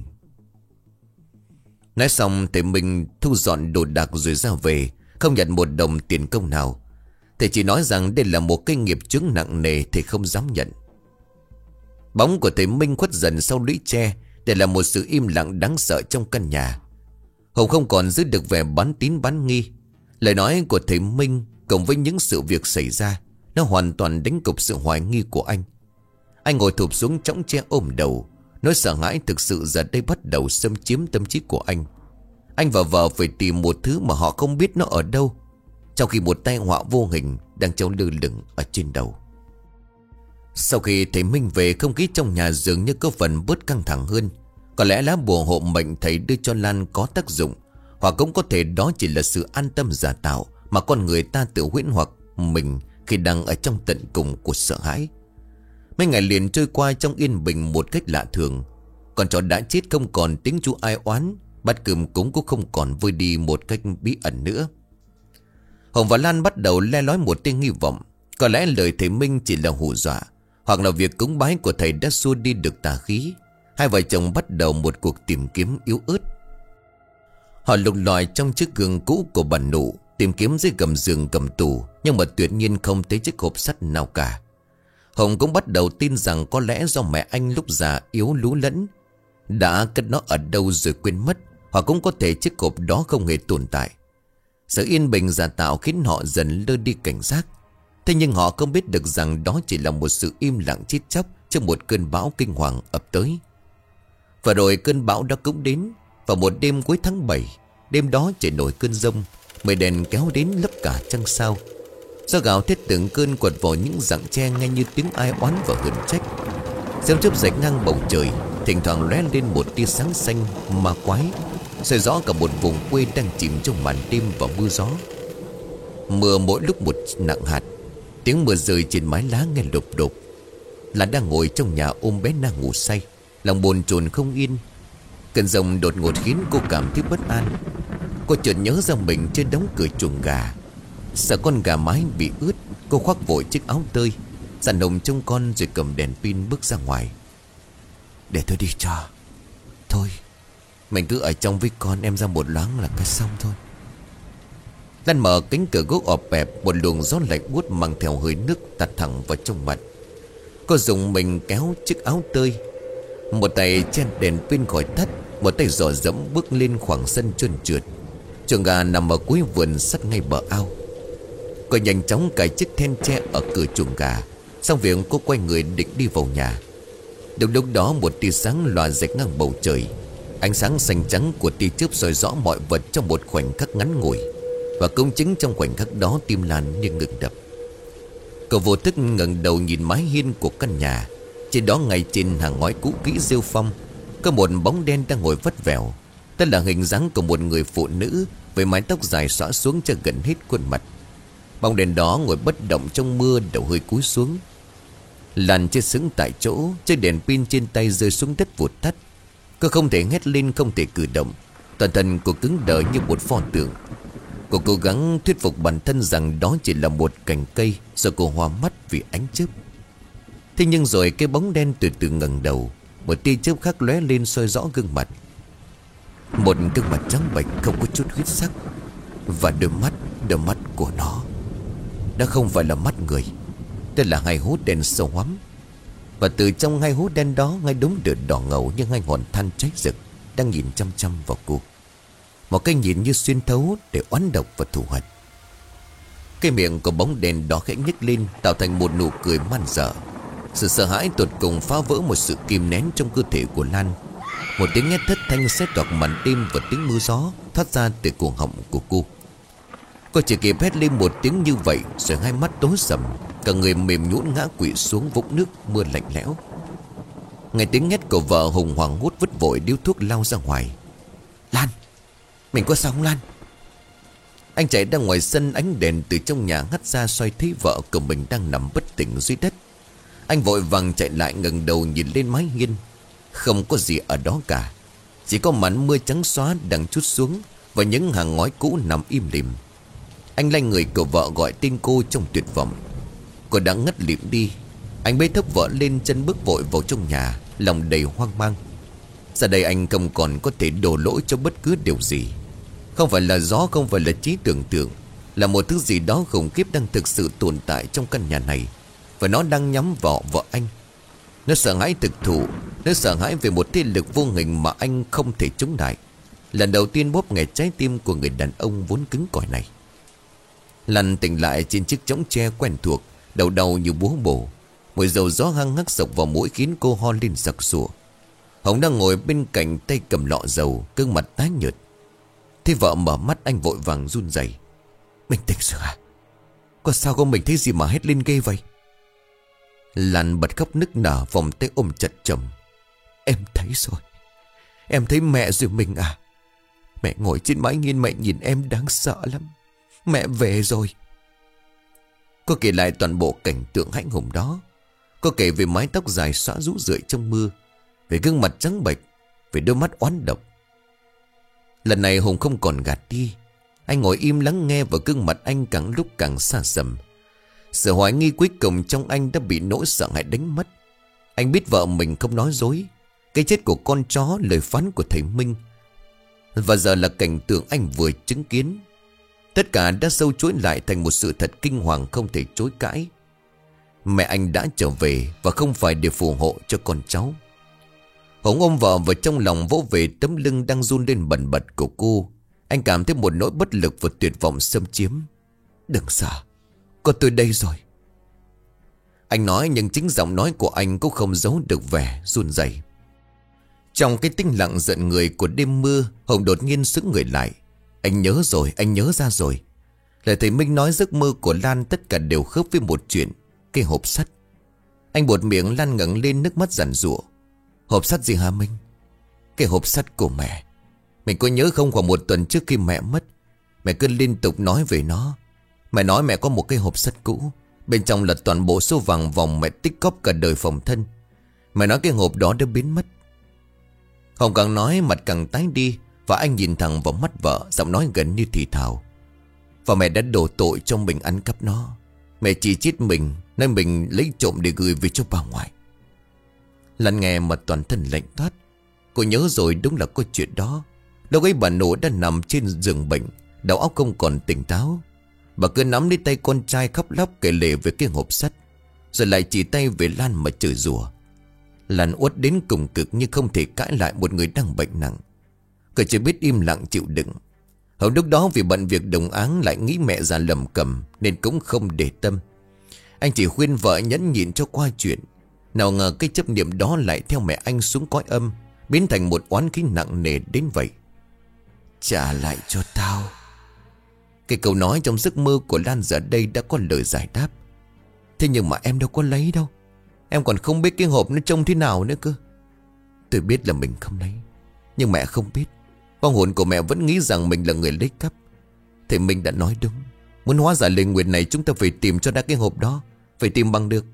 Nói xong thầy Minh thu dọn đồ đạc rồi ra về, không nhận một đồng tiền công nào. Thầy chỉ nói rằng đây là một cái nghiệp chướng nặng nề, thầy không dám nhận. Bóng của thầy Minh khuất dần sau lũy tre, để là một sự im lặng đáng sợ trong căn nhà. Hùng không còn giữ được vẻ bán tín bán nghi. Lời nói của thầy Minh cộng với những sự việc xảy ra, nó hoàn toàn đánh gục sự hoài nghi của anh. Anh ngồi thụp xuống chõng tre ôm đầu. Nỗi sợ hãi thực sự giờ đây bắt đầu xâm chiếm tâm trí của anh. Anh và vợ phải tìm một thứ mà họ không biết nó ở đâu, trong khi một tai họa vô hình đang treo lơ lửng ở trên đầu. Sau khi thầy Minh về, không khí trong nhà dường như có phần bớt căng thẳng hơn. Có lẽ lá bùa hộ mệnh thầy đưa cho Lan có tác dụng, hoặc cũng có thể đó chỉ là sự an tâm giả tạo mà con người ta tự huyễn hoặc mình khi đang ở trong tận cùng của sợ hãi. Mấy ngày liền trôi qua trong yên bình một cách lạ thường. Con chó đã chết không còn tiếng chú ai oán, bát cơm cúng cũng không còn vơi đi một cách bí ẩn nữa. Hồng và Lan bắt đầu le lói một tia hy vọng. Có lẽ lời thầy Minh chỉ là hù dọa, hoặc là việc cúng bái của thầy đã xua đi được tà khí. Hai vợ chồng bắt đầu một cuộc tìm kiếm yếu ớt. Họ lục lọi trong chiếc gương cũ của bà Nụ, tìm kiếm dưới gầm giường gầm tủ, nhưng mà tuyệt nhiên không thấy chiếc hộp sắt nào cả. Hồng cũng bắt đầu tin rằng có lẽ do mẹ anh lúc già yếu lú lẫn, đã cất nó ở đâu rồi quên mất, hoặc cũng có thể chiếc hộp đó không hề tồn tại. Sự yên bình giả tạo khiến họ dần lơ đi cảnh giác. Thế nhưng họ không biết được rằng đó chỉ là một sự im lặng chết chóc trong một cơn bão kinh hoàng ập tới. Và rồi cơn bão đã cũng đến. Vào một đêm cuối tháng bảy, đêm đó trời nổi cơn giông, mây đèn kéo đến lấp cả trăng sao. Do gào thét từng cơn quật vào những rặng tre, nghe như tiếng ai oán và hờn trách. Sấm chớp rạch ngang bầu trời, thỉnh thoảng lóe lên một tia sáng xanh ma quái, soi rõ cả một vùng quê đang chìm trong màn đêm và mưa gió. Mưa mỗi lúc một nặng hạt, tiếng mưa rơi trên mái lá nghe lộp đột. Là đang ngồi trong nhà ôm bé Na ngủ say, lòng bồn chồn không yên. Cơn giông đột ngột khiến cô cảm thấy bất an. Cô chợt nhớ ra mình chưa đóng cửa chuồng gà. Sợ con gà mái bị ướt, cô khoác vội chiếc áo tơi, dặn nồng trông con rồi cầm đèn pin bước ra ngoài. Để tôi đi cho. Thôi, mình cứ ở trong với con, em ra một loáng là cái xong thôi. Lan mở cánh cửa gỗ ọp ẹp, một luồng gió lạnh buốt mang theo hơi nước tạt thẳng vào trong mặt. Cô dùng mình kéo chiếc áo tơi, một tay che đèn pin khỏi tắt, một tay dò dẫm bước lên khoảng sân trơn trượt. Chuồng gà nằm ở cuối vườn sát ngay bờ ao. Cô nhanh chóng cài chiếc then tre ở cửa chuồng gà, xong việc cô quay người định đi vào nhà. Đúng lúc đó một tia sáng lòa rạch ngang bầu trời. Ánh sáng xanh trắng của tia chớp soi rõ mọi vật trong một khoảnh khắc ngắn ngủi. Và công chính trong khoảnh khắc đó tim Lan như ngừng đập. Cô vô thức ngẩng đầu nhìn mái hiên của căn nhà. Trên đó ngay trên hàng ngói cũ kỹ rêu phong, có một bóng đen đang ngồi vắt vẻo. Đó là hình dáng của một người phụ nữ với mái tóc dài xõa xuống cho gần hết khuôn mặt. Bóng đèn đó ngồi bất động trong mưa, đầu hơi cúi xuống. Lan chết sững tại chỗ, chiếc đèn pin trên tay rơi xuống đất vụt tắt. Cô không thể hét lên, không thể cử động. Toàn thân cô cứng đờ như một pho tượng. Cô cố gắng thuyết phục bản thân rằng đó chỉ là một cành cây, rồi cô hoa mắt vì ánh chớp. Thế nhưng rồi cái bóng đen từ từ ngẩng đầu, một tia chớp khác lóe lên soi rõ gương mặt. Một gương mặt trắng bệch không có chút huyết sắc. Và đôi mắt, đôi mắt của nó đã không phải là mắt người. Đây là hai hố đen sâu hoắm. Và từ trong hai hố đen đó, ngay đống lửa đỏ ngầu như hai ngọn than cháy rực đang nhìn chăm chăm vào cô. Một cái nhìn như xuyên thấu để oán độc và thù hận. Cái miệng của bóng đèn đó khẽ nhếch lên, tạo thành một nụ cười man dợ. Sự sợ hãi tột cùng phá vỡ một sự kìm nén trong cơ thể của Lan. Một tiếng hét thất thanh xé toạc màn đêm và tiếng mưa gió thoát ra từ cuồng họng của cô. Cô chỉ kịp hét lên một tiếng như vậy, rồi hai mắt tối sầm, cả người mềm nhũn ngã quỵ xuống vũng nước mưa lạnh lẽo. Nghe tiếng hét của vợ, Hùng hoảng hốt vứt vội điếu thuốc lao ra ngoài. Lan, mình có sao không Lan? Anh chạy ra ngoài sân, ánh đèn từ trong nhà hắt ra xoay thấy vợ của mình đang nằm bất tỉnh dưới đất. Anh vội vàng chạy lại, ngẩng đầu nhìn lên mái hiên. Không có gì ở đó cả, chỉ có màn mưa trắng xóa đang trút xuống và những hàng ngói cũ nằm im lìm. Anh lay người của vợ gọi tên cô trong tuyệt vọng. Cô đã ngất lịm đi. Anh bế thốc vợ lên, chân bước vội vào trong nhà, lòng đầy hoang mang. Giờ đây anh không còn có thể đổ lỗi cho bất cứ điều gì. Không phải là gió, không phải là trí tưởng tượng, là một thứ gì đó khủng khiếp đang thực sự tồn tại trong căn nhà này. Và nó đang nhắm vào vợ anh. Nó sợ hãi thực thụ. Nó sợ hãi về một thế lực vô hình mà anh không thể chống lại. Lần đầu tiên bóp nghẹt trái tim của người đàn ông vốn cứng cỏi này. Lan tỉnh lại trên chiếc chõng tre quen thuộc, đầu đầu như búa bổ. Mùi dầu gió hăng hắc sộc vào mũi khiến cô ho lên sặc sụa. Hồng đang ngồi bên cạnh, tay cầm lọ dầu, gương mặt tái nhợt. Thế vợ mở mắt, anh vội vàng run rẩy. Mình tỉnh rồi à? Có sao không, mình thấy gì mà hét lên ghê vậy? Lan bật khóc nức nở, vòng tay ôm chặt chồng. Em thấy rồi. Em thấy mẹ rồi mình à. Mẹ ngồi trên mái hiên, mẹ nhìn em đáng sợ lắm. Mẹ về rồi. Cô kể lại toàn bộ cảnh tượng hãi hùng đó. Cô kể về mái tóc dài xõa rũ rượi trong mưa, về gương mặt trắng bệch, về đôi mắt oán độc. Lần này Hùng không còn gạt đi. Anh ngồi im lắng nghe, và gương mặt anh càng lúc càng xa sầm. Sự hoài nghi cuối cùng trong anh đã bị nỗi sợ hãi đánh mất. Anh biết vợ mình không nói dối. Cái chết của con chó, lời phán của thầy Minh, và giờ là cảnh tượng anh vừa chứng kiến. Tất cả đã sâu chuỗi lại thành một sự thật kinh hoàng không thể chối cãi. Mẹ anh đã trở về, và không phải để phù hộ cho con cháu. Hùng ôm vợ vào trong lòng, vỗ về tấm lưng đang run lên bần bật của cô. Anh cảm thấy một nỗi bất lực và tuyệt vọng xâm chiếm. Đừng sợ, có tôi đây rồi. Anh nói, nhưng chính giọng nói của anh cũng không giấu được vẻ run rẩy. Trong cái tĩnh lặng giận người của đêm mưa, Hùng đột nhiên sững người lại. Anh nhớ rồi, anh nhớ ra rồi. Lời thầy Minh nói giấc mơ của Lan tất cả đều khớp với một chuyện. Cái hộp sắt. Anh buột miệng, Lan ngẩng lên, nước mắt giàn giụa. Hộp sắt gì hả Minh? Cái hộp sắt của mẹ. Mình có nhớ không, khoảng một tuần trước khi mẹ mất, mẹ cứ liên tục nói về nó. Mẹ nói mẹ có một cái hộp sắt cũ, bên trong là toàn bộ số vàng vòng mẹ tích cóp cả đời phòng thân. Mẹ nói cái hộp đó đã biến mất. Hồng càng nói mặt càng tái đi, và anh nhìn thẳng vào mắt vợ, giọng nói gần như thì thào. Và mẹ đã đổ tội cho mình ăn cắp nó. Mẹ chỉ trích mình, nên mình lấy trộm để gửi về cho bà ngoại. Lan nghe mà toàn thân lạnh toát. Cô nhớ rồi, đúng là có chuyện đó. Lúc ấy bà nội đã nằm trên giường bệnh, đầu óc không còn tỉnh táo. Bà cứ nắm lấy tay con trai khóc lóc kể lể về cái hộp sắt, rồi lại chỉ tay về Lan mà chửi rủa. Lan uất đến cùng cực, nhưng không thể cãi lại một người đang bệnh nặng. Cô chỉ biết im lặng chịu đựng. Hầu lúc đó vì bận việc đồng áng, lại nghĩ mẹ già lầm cầm nên cũng không để tâm. Anh chỉ khuyên vợ nhẫn nhịn cho qua chuyện. Nào ngờ cái chấp niệm đó lại theo mẹ anh xuống cõi âm, biến thành một oán khí nặng nề đến vậy. Trả lại cho tao. Cái câu nói trong giấc mơ của Lan giờ đây đã có lời giải đáp. Thế nhưng mà em đâu có lấy đâu. Em còn không biết cái hộp nó trông thế nào nữa cơ. Tôi biết là mình không lấy, nhưng mẹ không biết. Vong hồn của mẹ vẫn nghĩ rằng mình là người lấy cắp. Thì mình đã nói đúng. Muốn hóa giải lời nguyền này, chúng ta phải tìm cho ra cái hộp đó. Phải tìm bằng được.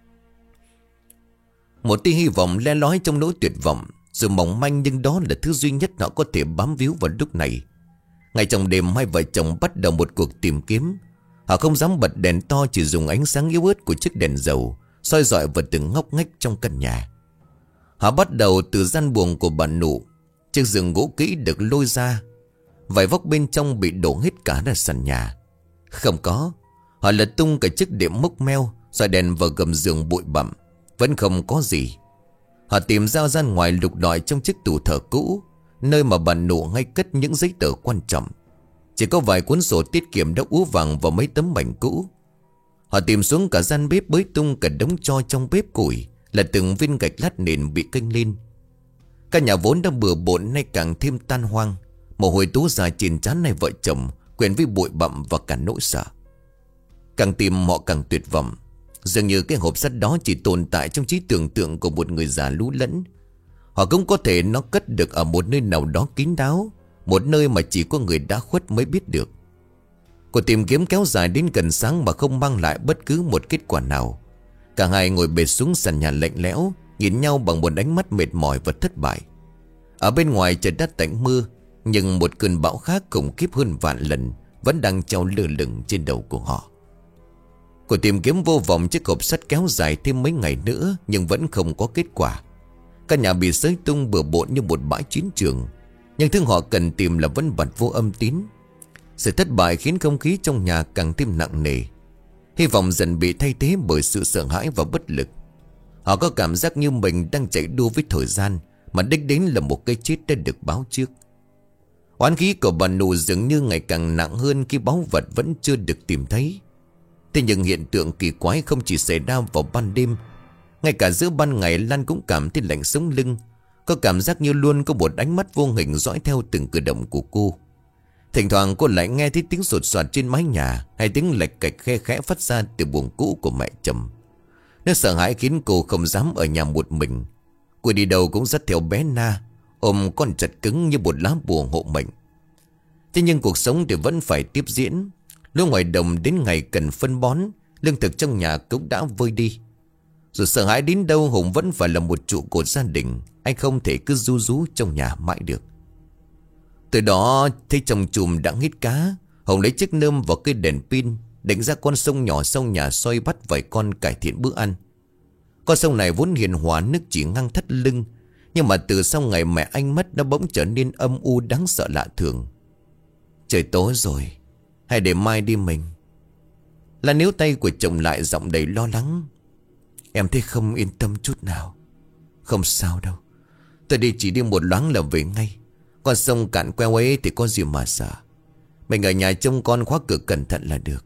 Một tia hy vọng le lói trong nỗi tuyệt vọng, dù mỏng manh, nhưng đó là thứ duy nhất họ có thể bám víu vào lúc này. Ngay trong đêm, hai vợ chồng bắt đầu một cuộc tìm kiếm. Họ không dám bật đèn to, chỉ dùng ánh sáng yếu ớt của chiếc đèn dầu soi rọi vào từng ngóc ngách trong căn nhà. Họ bắt đầu từ gian buồng của bà Nụ. Chiếc giường gỗ kỹ được lôi ra, vài vóc bên trong bị đổ hết cả ra sàn nhà. Không có. Họ lật tung cả chiếc đệm mốc meo, soi đèn vào gầm giường bụi bặm, vẫn không có gì. Họ tìm ra gian ngoài, lục lọi trong chiếc tủ thờ cũ, nơi mà bà Nụ hay cất những giấy tờ quan trọng. Chỉ có vài cuốn sổ tiết kiệm đã úa vàng và mấy tấm bảnh cũ. Họ tìm xuống cả gian bếp, bới tung cả đống tro trong bếp củi, là từng viên gạch lát nền bị kênh lên. Căn nhà vốn đã bừa bộn nay càng thêm tan hoang. Mồ hôi túa ra trên trán này vợ chồng, quyện với bụi bặm và cả nỗi sợ. Càng tìm họ càng tuyệt vọng. Dường như cái hộp sắt đó chỉ tồn tại trong trí tưởng tượng của một người già lú lẫn. Họ cũng có thể nó cất được ở một nơi nào đó kín đáo, một nơi mà chỉ có người đã khuất mới biết được. Cuộc tìm kiếm kéo dài đến gần sáng mà không mang lại bất cứ một kết quả nào. Cả hai ngồi bệt xuống sàn nhà lạnh lẽo, nhìn nhau bằng một ánh mắt mệt mỏi và thất bại. Ở bên ngoài trời đã tạnh mưa, nhưng một cơn bão khác khủng khiếp hơn vạn lần vẫn đang treo lơ lửng trên đầu của họ. Cuộc tìm kiếm vô vọng chiếc hộp sắt kéo dài thêm mấy ngày nữa, nhưng vẫn không có kết quả. Căn nhà bị xới tung bừa bộn như một bãi chiến trường, nhưng thứ họ cần tìm là vẫn vật vô âm tín. Sự thất bại khiến không khí trong nhà càng thêm nặng nề. Hy vọng dần bị thay thế bởi sự sợ hãi và bất lực. Họ có cảm giác như mình đang chạy đua với thời gian, mà đích đến là một cái chết đã được báo trước. Oán khí của bà Nụ dường như ngày càng nặng hơn khi báu vật vẫn chưa được tìm thấy. Thế nhưng hiện tượng kỳ quái không chỉ xảy ra vào ban đêm. Ngay cả giữa ban ngày, Lan cũng cảm thấy lạnh sống lưng. Có cảm giác như luôn có một ánh mắt vô hình dõi theo từng cử động của cô. Thỉnh thoảng cô lại nghe thấy tiếng sột soạt trên mái nhà, hay tiếng lạch cạch khe khẽ phát ra từ buồng cũ của mẹ chồng. Nó sợ hãi khiến cô không dám ở nhà một mình. Cô đi đâu cũng dắt theo bé Na, ôm con chặt cứng như một lá bùa hộ mệnh. Thế nhưng cuộc sống thì vẫn phải tiếp diễn. Lúa ngoài đồng đến ngày cần phân bón, lương thực trong nhà cũng đã vơi đi. Dù sợ hãi đến đâu, Hùng vẫn phải là một trụ cột gia đình. Anh không thể cứ ru rú trong nhà mãi được. Từ đó thấy chồng chùm đã hít cá, Hùng lấy chiếc nơm vào cây đèn pin, định ra con sông nhỏ sau nhà soi bắt vài con cải thiện bữa ăn. Con sông này vốn hiền hòa, nước chỉ ngang thắt lưng, nhưng mà từ sau ngày mẹ anh mất, nó bỗng trở nên âm u đáng sợ lạ thường. Trời tối rồi, hay để mai đi mình. Là níu tay của chồng lại, giọng đầy lo lắng. Em thấy không yên tâm chút nào. Không sao đâu, tôi đi chỉ đi một loáng là về ngay. Con sông cạn queo ấy thì có gì mà sợ. Mình ở nhà trông con, khóa cửa cẩn thận là được.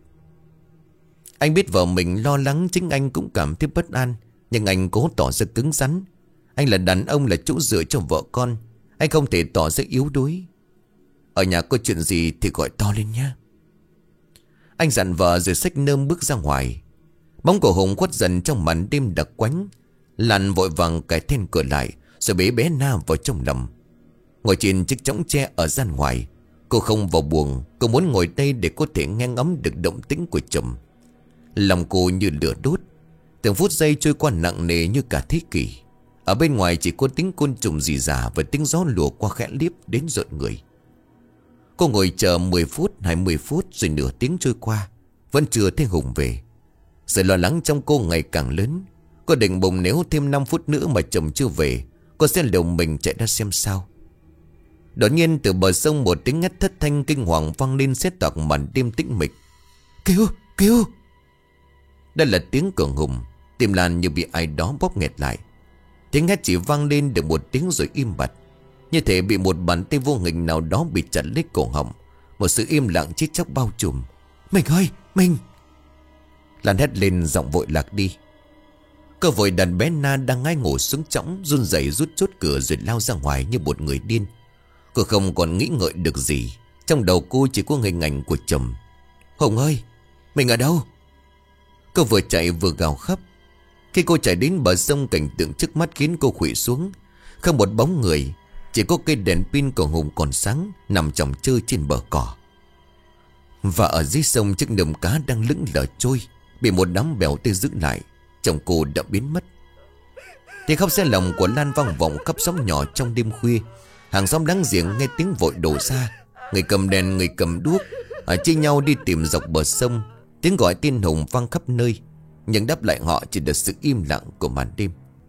Anh biết vợ mình lo lắng, chính anh cũng cảm thấy bất an, nhưng anh cố tỏ ra cứng rắn. Anh là đàn ông, là chỗ dựa cho vợ con. Anh không thể tỏ ra yếu đuối. Ở nhà có chuyện gì thì gọi to lên nhé. Anh dặn vợ rồi xách nơm bước ra ngoài. Bóng của Hùng khuất dần trong màn đêm đặc quánh. Lan vội vàng cài then cửa lại, rồi bế bé Na vào trong lòng. Ngồi trên chiếc chõng tre ở gian ngoài, cô không vào buồng. Cô muốn ngồi đây để có thể nghe ngóng được động tĩnh của chồng. Lòng cô như lửa đốt. Từng phút giây trôi qua nặng nề như cả thế kỷ. Ở bên ngoài chỉ có tiếng côn trùng rì rả và tiếng gió lùa qua khẽ liếp đến rợn người. Cô ngồi chờ mười phút, hai mươi phút, rồi nửa tiếng trôi qua, vẫn chưa thấy Hùng về. Sự lo lắng trong cô ngày càng lớn. Cô định bụng nếu thêm năm phút nữa mà chồng chưa về, cô sẽ liều mình chạy ra xem sao. Đột nhiên từ bờ sông một tiếng ngắt thất thanh kinh hoàng vang lên xé toạc màn đêm tĩnh mịch. Kêu, kêu. Đây là tiếng của Hùng. Tim Lan như bị ai đó bóp nghẹt lại. Tiếng hét chỉ vang lên được một tiếng rồi im bặt, như thể bị một bàn tay vô hình nào đó bị chặt lấy cổ họng. Một sự im lặng chết chóc bao trùm. Mình ơi, mình. Lan hét lên giọng vội lạc đi. Cô vội đặt bé Na đang ngai ngủ xuống chõng, run rẩy rút chốt cửa rồi lao ra ngoài như một người điên. Cô không còn nghĩ ngợi được gì. Trong đầu cô chỉ có hình ảnh của chồng. Hùng ơi, mình ở đâu? Cô vừa chạy vừa gào khóc. Khi cô chạy đến bờ sông, cảnh tượng trước mắt khiến cô khuỵu xuống. Không một bóng người, chỉ có cây đèn pin của Hùng còn sáng nằm chồng chơi trên bờ cỏ. Và ở dưới sông, chiếc đầm cá đang lững lờ trôi, bị một đám bèo tê giữ lại. Chồng cô đã biến mất. Tiếng khóc xé lòng của Lan vang vọng khắp xóm nhỏ trong đêm khuya. Hàng xóm láng giềng nghe tiếng vội đổ ra. Người cầm đèn, người cầm đuốc ở chia nhau đi tìm dọc bờ sông. Tiếng gọi tên Hùng vang khắp nơi, nhưng đáp lại họ chỉ là sự im lặng của màn đêm.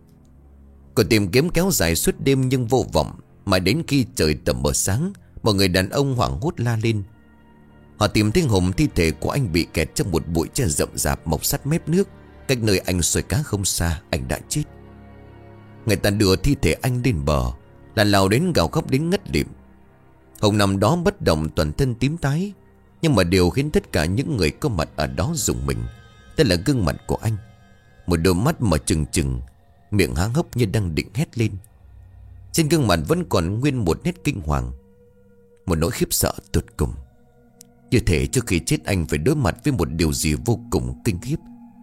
Cuộc tìm kiếm kéo dài suốt đêm nhưng vô vọng. Mà đến khi trời tầm mờ sáng, một người đàn ông hoảng hốt la lên. Họ tìm thấy Hùng, thi thể của anh bị kẹt trong một bụi tre rậm rạp mọc sát mép nước. Cách nơi anh xuôi cá không xa, anh đã chết. Người ta đưa thi thể anh lên bờ, là lào đến gào khóc đến ngất lịm. Hùng nằm đó bất động, toàn thân tím tái. Nhưng mà điều khiến tất cả những người có mặt ở đó rùng mình, đó là gương mặt của anh. Một đôi mắt mà trừng trừng, miệng há hốc như đang định hét lên. Trên gương mặt vẫn còn nguyên một nét kinh hoàng, một nỗi khiếp sợ tột cùng. Như thể trước khi chết anh phải đối mặt với một điều gì vô cùng kinh khiếp.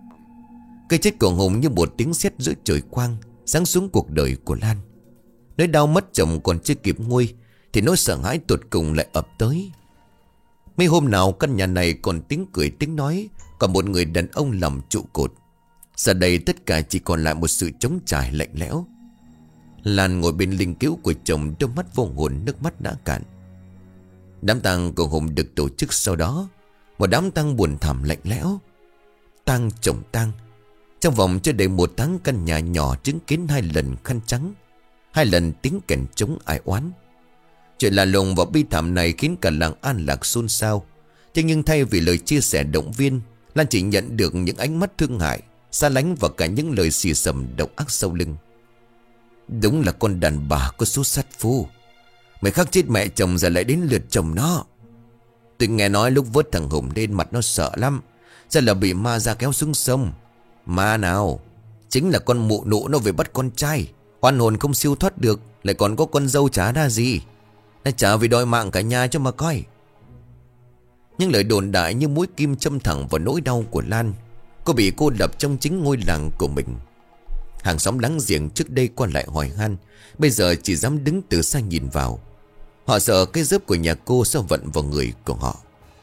Cái chết của Hùng như một tiếng sét giữa trời quang, giáng xuống cuộc đời của Lan. Nỗi đau mất chồng còn chưa kịp nguôi, thì nỗi sợ hãi tột cùng lại ập tới. Mấy hôm nào căn nhà này còn tiếng cười tiếng nói, còn một người đàn ông làm trụ cột. Giờ đây tất cả chỉ còn lại một sự trống trải lạnh lẽo. Lan ngồi bên linh cữu của chồng, đôi mắt vô hồn, nước mắt đã cạn. Đám tang của Hùng được tổ chức sau đó, một đám tang buồn thảm lạnh lẽo. Tang chồng tang. Trong vòng chưa đầy một tháng, căn nhà nhỏ chứng kiến hai lần khăn trắng, hai lần tiếng kèn trống ai oán. Chuyện lạ lùng và bi thảm này khiến cả làng An Lạc xôn xao. Thế nhưng thay vì lời chia sẻ động viên, Lan chỉ nhận được những ánh mắt thương hại, xa lánh và cả những lời xì xầm độc ác sau lưng. Đúng là con đàn bà có số sát phu. Mày khắc chết mẹ chồng giờ lại đến lượt chồng nó. Tôi nghe nói lúc vớt thằng Hùng lên, mặt nó sợ lắm, chắc là bị ma ra kéo xuống sông. Ma nào? Chính là con mụ nụ nó về bắt con trai. Oan hồn không siêu thoát được, lại còn có con dâu chả ra gì. Nó trả vì đòi mạng cả nhà cho mà coi. Những lời đồn đại như mũi kim châm thẳng vào nỗi đau của Lan. Cô bị cô lập trong chính ngôi làng của mình. Hàng xóm láng giềng trước đây qua lại hỏi han, bây giờ chỉ dám đứng từ xa nhìn vào. Họ sợ cái rớp của nhà cô sẽ vận vào người của họ.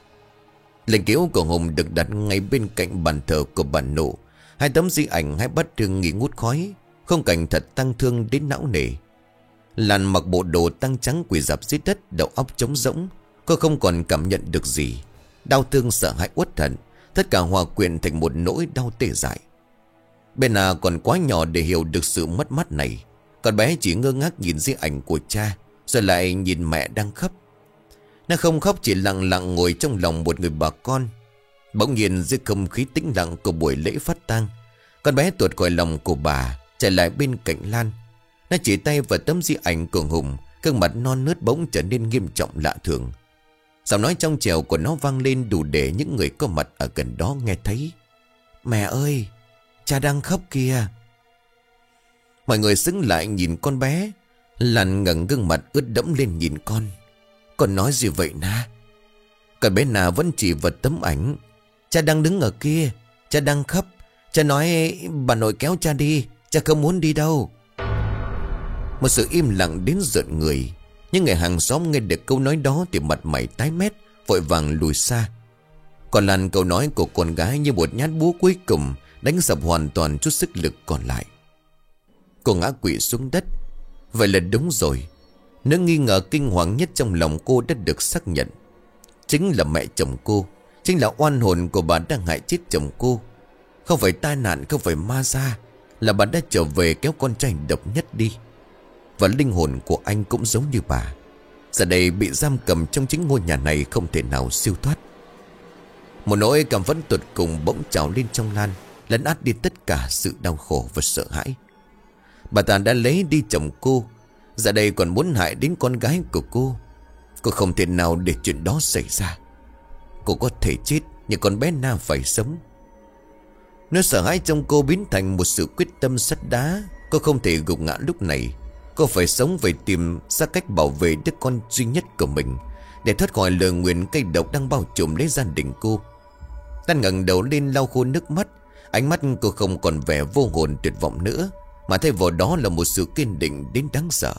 Linh cữu của Hùng được đặt ngay bên cạnh bàn thờ của bà nụ. Hai tấm di ảnh, hai bát hương nghi ngút khói, không cảnh thật tăng thương đến não nề. Lan mặc bộ đồ tang trắng quỳ rạp dưới đất, đầu óc trống rỗng. Cô không còn cảm nhận được gì. Đau thương, sợ hãi, uất hận, tất cả hòa quyện thành một nỗi đau tê dại. Bên à còn quá nhỏ để hiểu được sự mất mát này. Con bé chỉ ngơ ngác nhìn di ảnh của cha, rồi lại nhìn mẹ đang khóc. Nó không khóc, chỉ lặng lặng ngồi trong lòng một người bà con. Bỗng nhiên dưới không khí tĩnh lặng của buổi lễ phát tang, con bé tuột khỏi lòng của bà, chạy lại bên cạnh Lan. Nó chỉ tay vào tấm di ảnh của Hùng, gương mặt non nớt bỗng trở nên nghiêm trọng lạ thường. Giọng nói trong trẻo của nó vang lên đủ để những người có mặt ở gần đó nghe thấy. Mẹ ơi, cha đang khóc kìa. Mọi người xứng lại nhìn con bé. Lan ngẩng gương mặt ướt đẫm lên nhìn con. Con nói gì vậy Na? Còn bé Na vẫn chỉ vào tấm ảnh. Cha đang đứng ở kia, cha đang khóc. Cha nói bà nội kéo cha đi. Cha không muốn đi đâu. Một sự im lặng đến rợn người. Nhưng người hàng xóm nghe được câu nói đó thì mặt mày tái mét, vội vàng lùi xa. Còn Lan, câu nói của con gái như một nhát búa cuối cùng đánh sập hoàn toàn chút sức lực còn lại. Cô ngã quỵ xuống đất. Vậy là đúng rồi. Nỗi nghi ngờ kinh hoàng nhất trong lòng cô đã được xác nhận. Chính là mẹ chồng cô, chính là oan hồn của bà đang hại chết chồng cô. Không phải tai nạn, không phải ma da, là bà đã trở về kéo con trai độc nhất đi. Và linh hồn của anh cũng giống như bà, giờ đây bị giam cầm trong chính ngôi nhà này, không thể nào siêu thoát. Một nỗi cảm phẫn tột cùng bỗng trào lên trong Lan, lấn át đi tất cả sự đau khổ và sợ hãi. Bà ta đã lấy đi chồng cô, giờ đây còn muốn hại đến con gái của cô. Cô không thể nào để chuyện đó xảy ra. Cô có thể chết, nhưng con bé Na phải sống. Nỗi sợ hãi trong cô biến thành một sự quyết tâm sắt đá. Cô không thể gục ngã lúc này. Cô phải sống, phải tìm ra cách bảo vệ đứa con duy nhất của mình, để thoát khỏi lời nguyền cây độc đang bao trùm lấy gia đình cô. Lan ngẩng đầu lên lau khô nước mắt. Ánh mắt cô không còn vẻ vô hồn tuyệt vọng nữa, mà thay vào đó là một sự kiên định đến đáng sợ.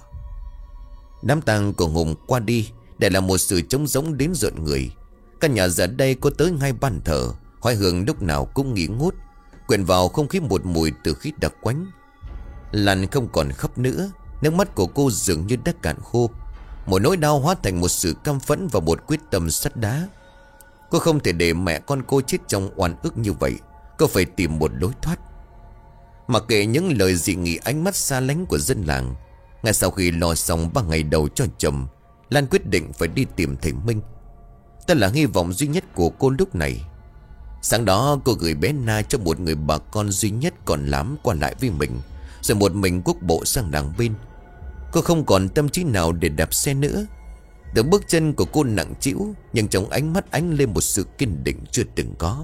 Đám tang của Hùng qua đi, để là một sự trống rỗng đến rợn người. Căn nhà giờ đây có tới hai bàn thờ, hoài hương lúc nào cũng nghỉ ngút, quyện vào không khí một mùi từ khí đặc quánh. Lan không còn khóc nữa. Nước mắt của cô dường như đã cạn khô. Một nỗi đau hóa thành một sự căm phẫn và một quyết tâm sắt đá. Cô không thể để mẹ con cô chết trong oan ức như vậy. Cô phải tìm một lối thoát. Mặc kệ những lời dị nghị, ánh mắt xa lánh của dân làng, ngay sau khi lo xong ba ngày đầu cho chồng, Lan quyết định phải đi tìm thầy Minh. Đó là hy vọng duy nhất của cô lúc này. Sáng đó cô gửi bé Na cho một người bà con duy nhất còn lắm qua lại với mình, rồi một mình quốc bộ sang làng bên. Cô không còn tâm trí nào để đạp xe nữa. Từng bước chân của cô nặng trĩu, nhưng trong ánh mắt ánh lên một sự kiên định chưa từng có.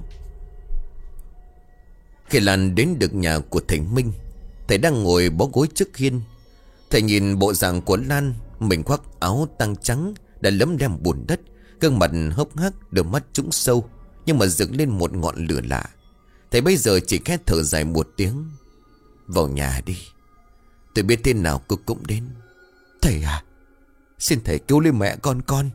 Khi Lan đến được nhà của thầy Minh, thầy đang ngồi bó gối trước hiên. Thầy nhìn bộ dạng của Lan, mình khoác áo tang trắng đã lấm lem bùn đất, gương mặt hốc hác, đôi mắt trũng sâu, nhưng mà dựng lên một ngọn lửa lạ. Thầy bây giờ chỉ khẽ thở dài một tiếng. Vào nhà đi, tôi biết thế nào cô cũng đến. Thầy à, xin thầy cứu lấy mẹ con con.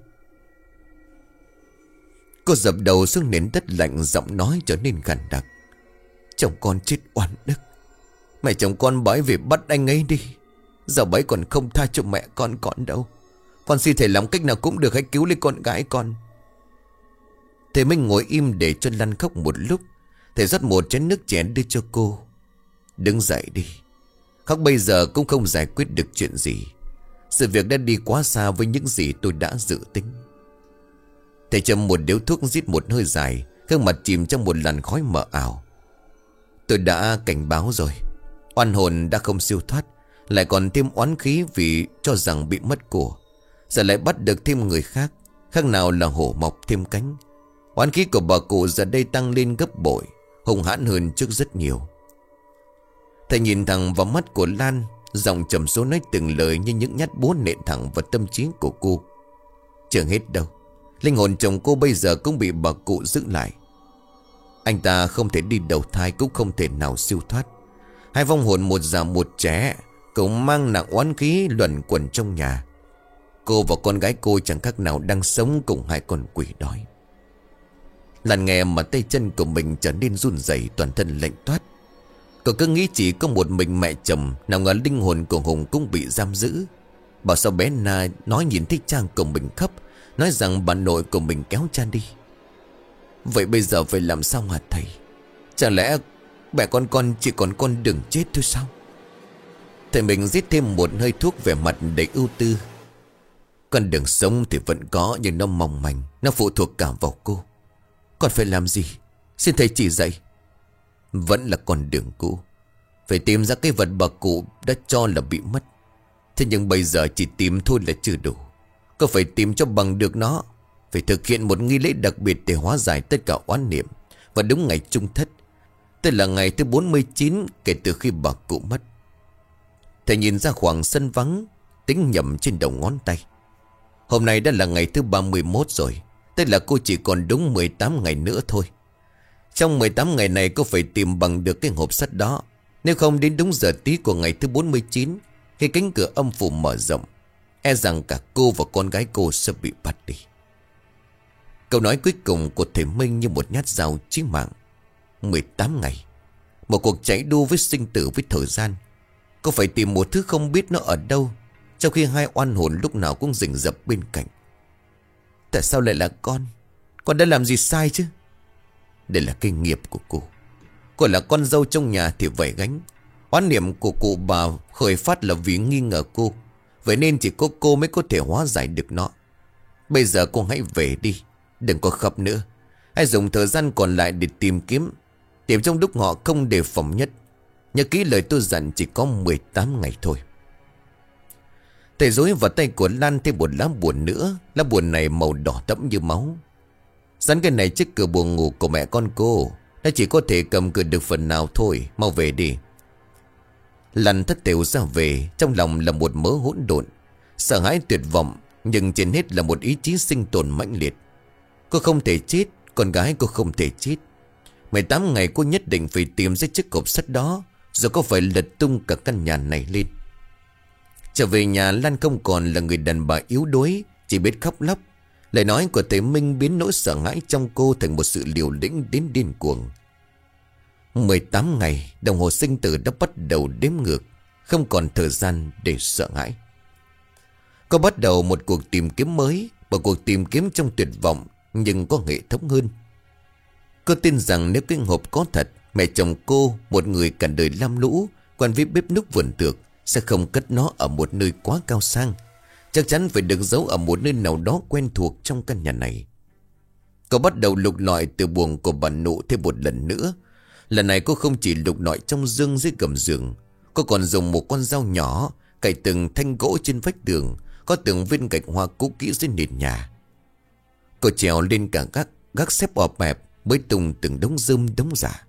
Cô dập đầu xuống nền đất lạnh, giọng nói trở nên gằn đặc. Chồng con chết oan đức. Mẹ chồng con bái về bắt anh ấy đi. Giờ bấy còn không tha cho mẹ con con đâu. Con xin thầy làm cách nào cũng được, hãy cứu lấy con gái con. Thầy Minh ngồi im để cho Lan khóc một lúc. Thầy rót một chén nước chén đưa cho cô. Đứng dậy đi. Khóc bây giờ cũng không giải quyết được chuyện gì. Sự việc đã đi quá xa với những gì tôi đã dự tính. Thầy châm một điếu thuốc, rít một hơi dài, gương mặt chìm trong một làn khói mờ ảo. Tôi đã cảnh báo rồi. Oan hồn đã không siêu thoát, lại còn thêm oán khí vì cho rằng bị mất của. Giờ lại bắt được thêm người khác, khác nào là hổ mọc thêm cánh. Oán khí của bà cụ giờ đây tăng lên gấp bội, hung hãn hơn trước rất nhiều. Thầy nhìn thẳng vào mắt của Lan, giọng trầm xuống nói từng lời như những nhát búa nện thẳng vào tâm trí của cô. Chưa hết đâu, linh hồn chồng cô bây giờ cũng bị bà cụ giữ lại. Anh ta không thể đi đầu thai, cũng không thể nào siêu thoát. Hai vong hồn, một già một trẻ, cũng mang nặng oán khí luẩn quẩn trong nhà. Cô và con gái cô chẳng khác nào đang sống cùng hai con quỷ đói. Lan nghe mà tay chân của mình trở nên run rẩy, toàn thân lạnh toát. Cô cứ nghĩ chỉ có một mình mẹ chồng, nào ngờ linh hồn của Hùng cũng bị giam giữ. Bảo sao bé Na nói nhìn thấy cha của mình khóc, nói rằng bà nội của mình kéo cha đi. Vậy bây giờ phải làm sao hả thầy? Chẳng lẽ mẹ con con chỉ còn con đường chết thôi sao? Thầy mình rít thêm một hơi thuốc, vẻ mặt đầy ưu tư. Con đường sống thì vẫn có, nhưng nó mong manh, nó phụ thuộc cả vào cô. Còn phải làm gì? Xin thầy chỉ dạy. Vẫn là con đường cũ. Phải tìm ra cái vật bà cụ đã cho là bị mất. Thế nhưng bây giờ chỉ tìm thôi là chưa đủ. Cô phải tìm cho bằng được nó. Phải thực hiện một nghi lễ đặc biệt để hóa giải tất cả oán niệm. Và đúng ngày chung thất, tức là ngày thứ bốn mươi chín kể từ khi bà cụ mất. Thầy nhìn ra khoảng sân vắng, tính nhầm trên đầu ngón tay. Hôm nay đã là ngày thứ ba mươi mốt rồi, tức là cô chỉ còn đúng mười tám ngày nữa thôi. Trong mười tám ngày này cô phải tìm bằng được cái hộp sắt đó. Nếu không đến đúng giờ tí của ngày thứ bốn mươi chín, khi cánh cửa âm phủ mở rộng, e rằng cả cô và con gái cô sẽ bị bắt đi. Câu nói cuối cùng của thầy Minh như một nhát dao chí mạng. Mười tám ngày, một cuộc chạy đua với sinh tử với thời gian. Cô phải tìm một thứ không biết nó ở đâu, trong khi hai oan hồn lúc nào cũng rình rập bên cạnh. Tại sao lại là con? Con đã làm gì sai chứ? Đây là cái nghiệp của cô. Cô là con dâu trong nhà thì phải gánh. Oán niệm của cụ bà khởi phát là vì nghi ngờ cô, vậy nên chỉ có cô mới có thể hóa giải được nó. Bây giờ cô hãy về đi, đừng có khóc nữa. Hãy dùng thời gian còn lại để tìm kiếm, tìm trong lúc họ không đề phòng nhất. Nhớ kỹ lời tôi dặn, chỉ có mười tám ngày thôi. Thầy dối vào tay của Lan thêm một lá buồn nữa. Lá buồn này màu đỏ thẫm như máu. Dán cái này trước cửa buồng ngủ của mẹ con cô. Nó chỉ có thể cầm cự được phần nào thôi. Mau về đi. Lan thất thểu ra về. Trong lòng là một mớ hỗn độn, sợ hãi tuyệt vọng, nhưng trên hết là một ý chí sinh tồn mãnh liệt. Cô không thể chết. Con gái cô không thể chết. Mười tám ngày cô nhất định phải tìm ra chiếc hộp sắt đó, rồi có phải lật tung cả căn nhà này lên. Trở về nhà, Lan không còn là người đàn bà yếu đuối, chỉ biết khóc lóc. Lời nói của thầy Minh biến nỗi sợ hãi trong cô thành một sự liều lĩnh đến điên cuồng. Mười tám ngày, đồng hồ sinh tử đã bắt đầu đếm ngược, không còn thời gian để sợ hãi. Cô bắt đầu một cuộc tìm kiếm mới, một cuộc tìm kiếm trong tuyệt vọng, nhưng có hệ thống hơn. Cô tin rằng nếu cái hộp có thật, mẹ chồng cô, một người cả đời lam lũ, quen với bếp núc vườn tược, sẽ không cất nó ở một nơi quá cao sang. Chắc chắn phải được giấu ở một nơi nào đó quen thuộc trong căn nhà này. Cô bắt đầu lục lọi từ buồng của bà Nụ thêm một lần nữa. Lần này cô không chỉ lục lọi trong giường dưới gầm giường, cô còn dùng một con dao nhỏ cày từng thanh gỗ trên vách tường, có từng viên gạch hoa cũ kỹ dưới nền nhà. Cô trèo lên cả gác, gác xếp ọp ẹp mới tung từng đống rơm đống giả.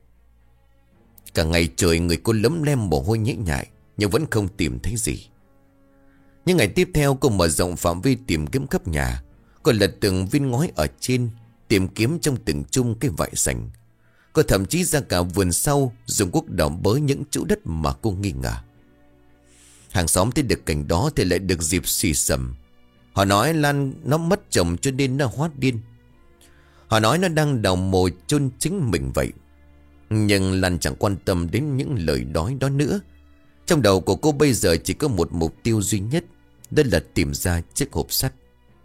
Cả ngày trời người cô lấm lem mồ hôi nhễ nhại, nhưng vẫn không tìm thấy gì. Những ngày tiếp theo cô mở rộng phạm vi tìm kiếm khắp nhà. Cô lật từng viên ngói ở trên, tìm kiếm trong từng chung cái vải sành. Cô thậm chí ra cả vườn sau, dùng cuốc đào bới những chỗ đất mà cô nghi ngờ. Hàng xóm thấy được cảnh đó thì lại được dịp xì xầm. Họ nói Lan nó mất chồng cho nên nó hóa điên. Họ nói nó đang đào mồ chôn chính mình vậy. Nhưng Lan chẳng quan tâm đến những lời nói đó nữa. Trong đầu của cô bây giờ chỉ có một mục tiêu duy nhất, đó là tìm ra chiếc hộp sắt.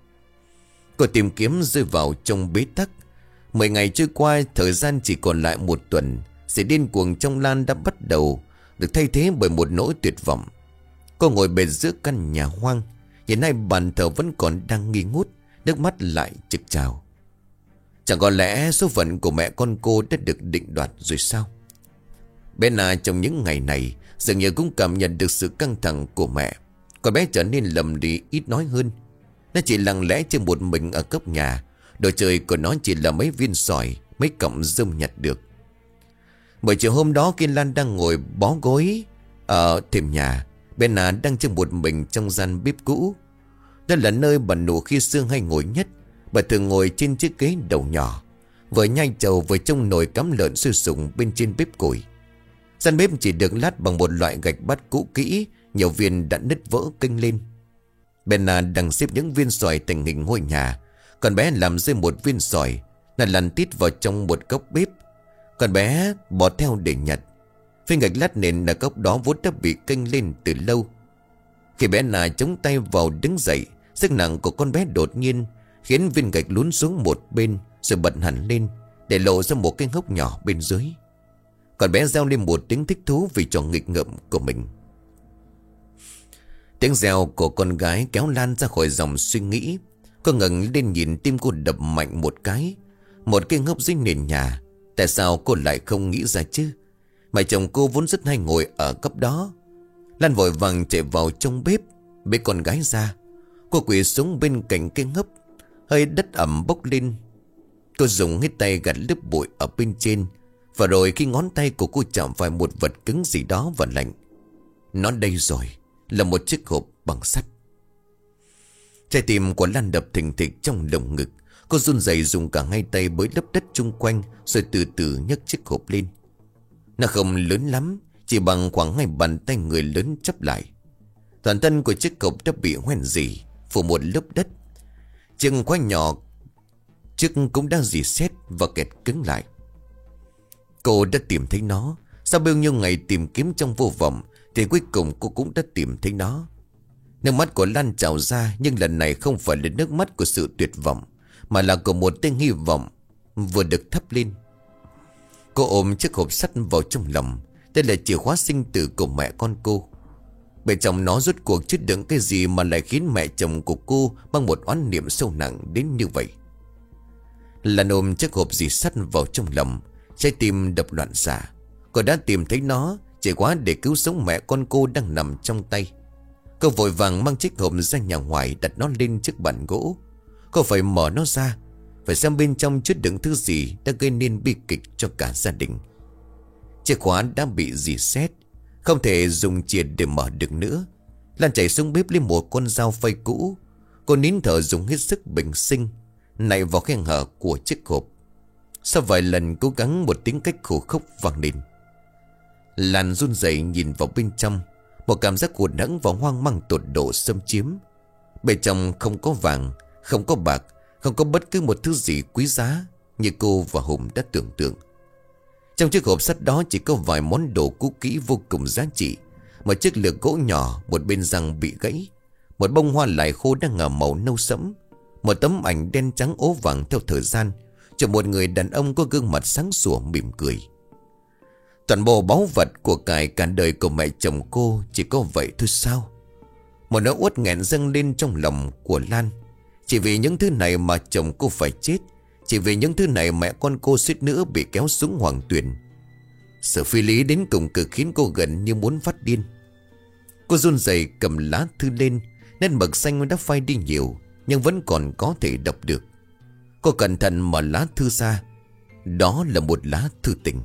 Cô tìm kiếm rơi vào trong bế tắc. Mười ngày trôi qua, thời gian chỉ còn lại một tuần. Sự điên cuồng trong Lan đã bắt đầu được thay thế bởi một nỗi tuyệt vọng. Cô ngồi bệt giữa căn nhà hoang, hiện nay bàn thờ vẫn còn đang nghi ngút, nước mắt lại trực trào. Chẳng có lẽ số phận của mẹ con cô đã được định đoạt rồi sao? Benna trong những ngày này dường như cũng cảm nhận được sự căng thẳng của mẹ. Con bé trở nên lầm đi, ít nói hơn. Nó chỉ lặng lẽ trên một mình ở góc nhà. Đồ chơi của nó chỉ là mấy viên sỏi, mấy cọng rơm nhặt được. Buổi chiều hôm đó khi Lan đang ngồi bó gối ở thềm nhà, Benna đang chơi một mình trong gian bếp cũ. Đó là nơi bà Nụ khi xưa hay ngồi nhất. Bà thường ngồi trên chiếc ghế đầu nhỏ, vừa nhai trầu vừa trông nồi cắm lợn sôi sùng bên trên bếp củi. Gian bếp chỉ được lát bằng một loại gạch bát cũ kỹ, nhiều viên đã nứt vỡ kênh lên. Benna đang xếp những viên sỏi thành hình ngôi nhà. Con bé làm rơi một viên sỏi, là lăn tít vào trong một góc bếp. Con bé bỏ theo để nhặt. Viên gạch lát nền ở góc đó vốn đã bị kênh lên từ lâu. Khi bé nà chống tay vào đứng dậy, sức nặng của con bé đột nhiên khiến viên gạch lún xuống một bên, rồi bật hẳn lên, để lộ ra một cái hốc nhỏ bên dưới. Con bé reo lên một tiếng thích thú vì trò nghịch ngợm của mình. Tiếng reo của con gái kéo Lan ra khỏi dòng suy nghĩ. Cô ngẩng lên nhìn, tim cô đập mạnh một cái. Một cái hốc dưới nền nhà. Tại sao cô lại không nghĩ ra chứ? Mẹ chồng cô vốn rất hay ngồi ở góc đó. Lan vội vàng chạy vào trong bếp, bế con gái ra. Cô quỳ xuống bên cạnh cái hốc, hơi đất ẩm bốc lên. Cô dùng hết tay gạt lớp bụi ở bên trên. Và rồi khi ngón tay của cô chạm phải một vật cứng gì đó và lạnh. Nó đây rồi, là một chiếc hộp bằng sắt. Trái tim của Lan đập thình thịch trong lồng ngực. Cô run rẩy dùng cả hai tay bới lấp đất chung quanh, rồi từ từ nhấc chiếc hộp lên. Nó không lớn lắm, chỉ bằng khoảng hai bàn tay người lớn chắp lại. Toàn thân của chiếc hộp đã bị hoen rỉ, phủ một lớp đất. Chiếc khóa nhỏ chiếc cũng đang rỉ sét và kẹt cứng lại. Cô đã tìm thấy nó. Sau bao nhiêu ngày tìm kiếm trong vô vọng, thì cuối cùng cô cũng đã tìm thấy nó. Nước mắt của Lan trào ra, nhưng lần này không phải là nước mắt của sự tuyệt vọng, mà là của một tia hy vọng vừa được thắp lên. Cô ôm chiếc hộp sắt vào trong lòng. Đây là chìa khóa sinh tử của mẹ con cô. Bên trong nó rốt cuộc chứa đựng cái gì mà lại khiến mẹ chồng của cô mang một oán niệm sâu nặng đến như vậy. Lan ôm chiếc hộp dì sắt vào trong lòng, trái tim đập loạn xạ. Cô đã tìm thấy nó, chìa khóa để cứu sống mẹ con cô đang nằm trong tay. Cô vội vàng mang chiếc hộp ra nhà ngoài, đặt nó lên chiếc bàn gỗ. Cô phải mở nó ra, phải xem bên trong chứa đựng thứ gì đã gây nên bi kịch cho cả gia đình. Chìa khóa đã bị rỉ sét, không thể dùng chìa để mở được nữa. Lan chạy xuống bếp lấy một con dao phay cũ. Cô nín thở dùng hết sức bình sinh nạy vào khe hở của chiếc hộp. Sau vài lần cố gắng, một tiếng cách khổ khóc vang lên. Lan run rẩy nhìn vào bên trong. Một cảm giác hụt hẫng và hoang mang tột độ xâm chiếm. Bên trong không có vàng, không có bạc, không có bất cứ một thứ gì quý giá như cô và Hùng đã tưởng tượng. Trong chiếc hộp sắt đó chỉ có vài món đồ cũ kỹ vô cùng giá trị. Một chiếc lược gỗ nhỏ, một bên răng bị gãy, một bông hoa lại khô đang ngả màu nâu sẫm, một tấm ảnh đen trắng ố vàng theo thời gian, cho một người đàn ông có gương mặt sáng sủa mỉm cười. Toàn bộ báu vật của cải cả đời của mẹ chồng cô chỉ có vậy thôi sao? Một nỗi uất nghẹn dâng lên trong lòng của Lan. Chỉ vì những thứ này mà chồng cô phải chết. Chỉ vì những thứ này mẹ con cô suýt nữa bị kéo xuống hoàng tuyền. Sự phi lý đến cùng cực khiến cô gần như muốn phát điên. Cô run rẩy cầm lá thư lên. Nét mực xanh đã phai đi nhiều, nhưng vẫn còn có thể đọc được. Cô cẩn thận mở lá thư ra. Đó là một lá thư tình.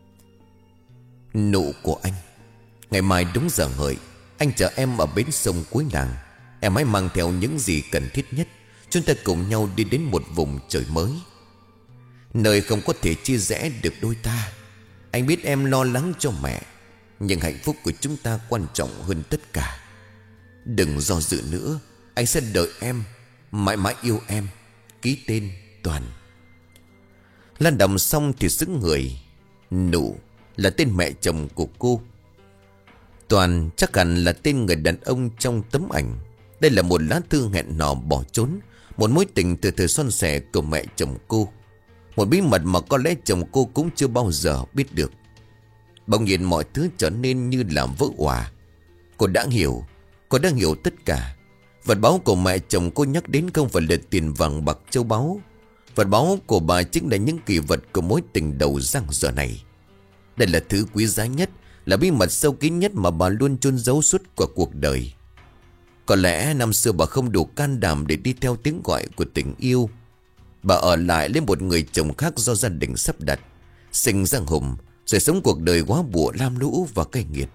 Nụ của anh. Ngày mai đúng giờ hợi, anh chờ em ở bến sông cuối làng. Em hãy mang theo những gì cần thiết nhất. Chúng ta cùng nhau đi đến một vùng trời mới, nơi không có thể chia rẽ được đôi ta. Anh biết em lo lắng cho mẹ, nhưng hạnh phúc của chúng ta quan trọng hơn tất cả. Đừng do dự nữa, anh sẽ đợi em, mãi mãi yêu em. Ký tên Toàn. Lan đọc xong thì sững người. Nụ là tên mẹ chồng của cô. Toàn chắc hẳn là tên người đàn ông trong tấm ảnh. Đây là một lá thư hẹn hò bỏ trốn, một mối tình từ thời son sẻ của mẹ chồng cô. Một bí mật mà có lẽ chồng cô cũng chưa bao giờ biết được. Bỗng nhiên mọi thứ trở nên như là vỡ òa. Cô đã hiểu. Cô đã hiểu tất cả. Vật báu của mẹ chồng cô nhắc đến không phải là tiền vàng bạc châu báu. Vật báu của bà chính là những kỷ vật của mối tình đầu giang dở này. Đây là thứ quý giá nhất, là bí mật sâu kín nhất mà bà luôn chôn giấu suốt cả cuộc đời. Có lẽ năm xưa bà không đủ can đảm để đi theo tiếng gọi của tình yêu. Bà ở lại lấy một người chồng khác do gia đình sắp đặt, sinh ra Hùng, rồi sống cuộc đời quá bụa lam lũ và cay nghiệt.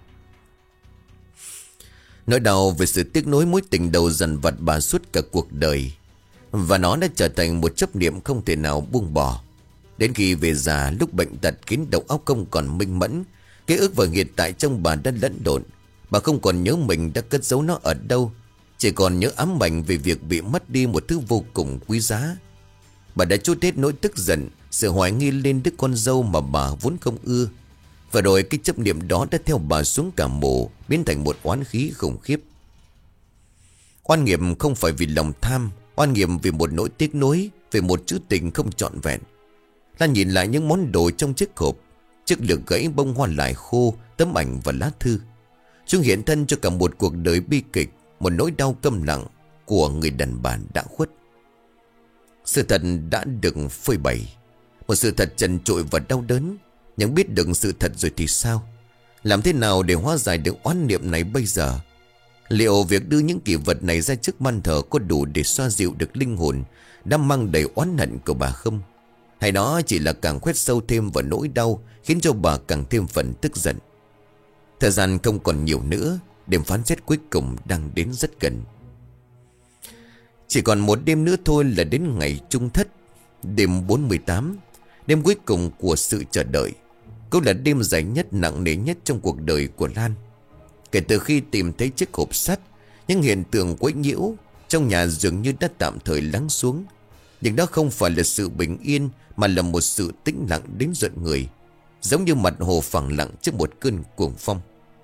Nỗi đau về sự tiếc nối mối tình đầu dần vặt bà suốt cả cuộc đời, và nó đã trở thành một chấp niệm không thể nào buông bỏ. Đến khi về già, lúc bệnh tật khiến đầu óc không còn minh mẫn, ký ức và hiện tại trong bà đã lẫn lộn. Bà không còn nhớ mình đã cất giấu nó ở đâu, chỉ còn nhớ ám ảnh về việc bị mất đi một thứ vô cùng quý giá. Bà đã trút hết nỗi tức giận, sự hoài nghi lên đứa con dâu mà bà vốn không ưa. Và rồi cái chấp niệm đó đã theo bà xuống cả mồ, biến thành một oán khí khủng khiếp. Oan nghiệp không phải vì lòng tham, oan nghiệp vì một nỗi tiếc nuối, về một chữ tình không trọn vẹn. Lan nhìn lại những món đồ trong chiếc hộp, chiếc lược gãy, bông hoa lại khô, tấm ảnh và lá thư. Chúng hiện thân cho cả một cuộc đời bi kịch, một nỗi đau câm lặng của người đàn bà đã khuất. Sự thật đã được phơi bày, một sự thật trần trụi và đau đớn. Nhưng biết được sự thật rồi thì sao? Làm thế nào để hóa giải được oán niệm này bây giờ? Liệu việc đưa những kỷ vật này ra trước ban thờ có đủ để xoa dịu được linh hồn đã mang đầy oán hận của bà không? Hay đó chỉ là càng khoét sâu thêm vào nỗi đau, khiến cho bà càng thêm phần tức giận? Thời gian không còn nhiều nữa, đêm phán xét cuối cùng đang đến rất gần. Chỉ còn một đêm nữa thôi là đến ngày chung thất. Đêm bốn mươi tám, đêm cuối cùng của sự chờ đợi, cũng là đêm dài nhất, nặng nề nhất trong cuộc đời của Lan. Kể từ khi tìm thấy chiếc hộp sắt, những hiện tượng quấy nhiễu trong nhà dường như đã tạm thời lắng xuống. Nhưng đó không phải là sự bình yên, mà là một sự tĩnh lặng đến giận người, giống như mặt hồ phẳng lặng trước một cơn cuồng phong.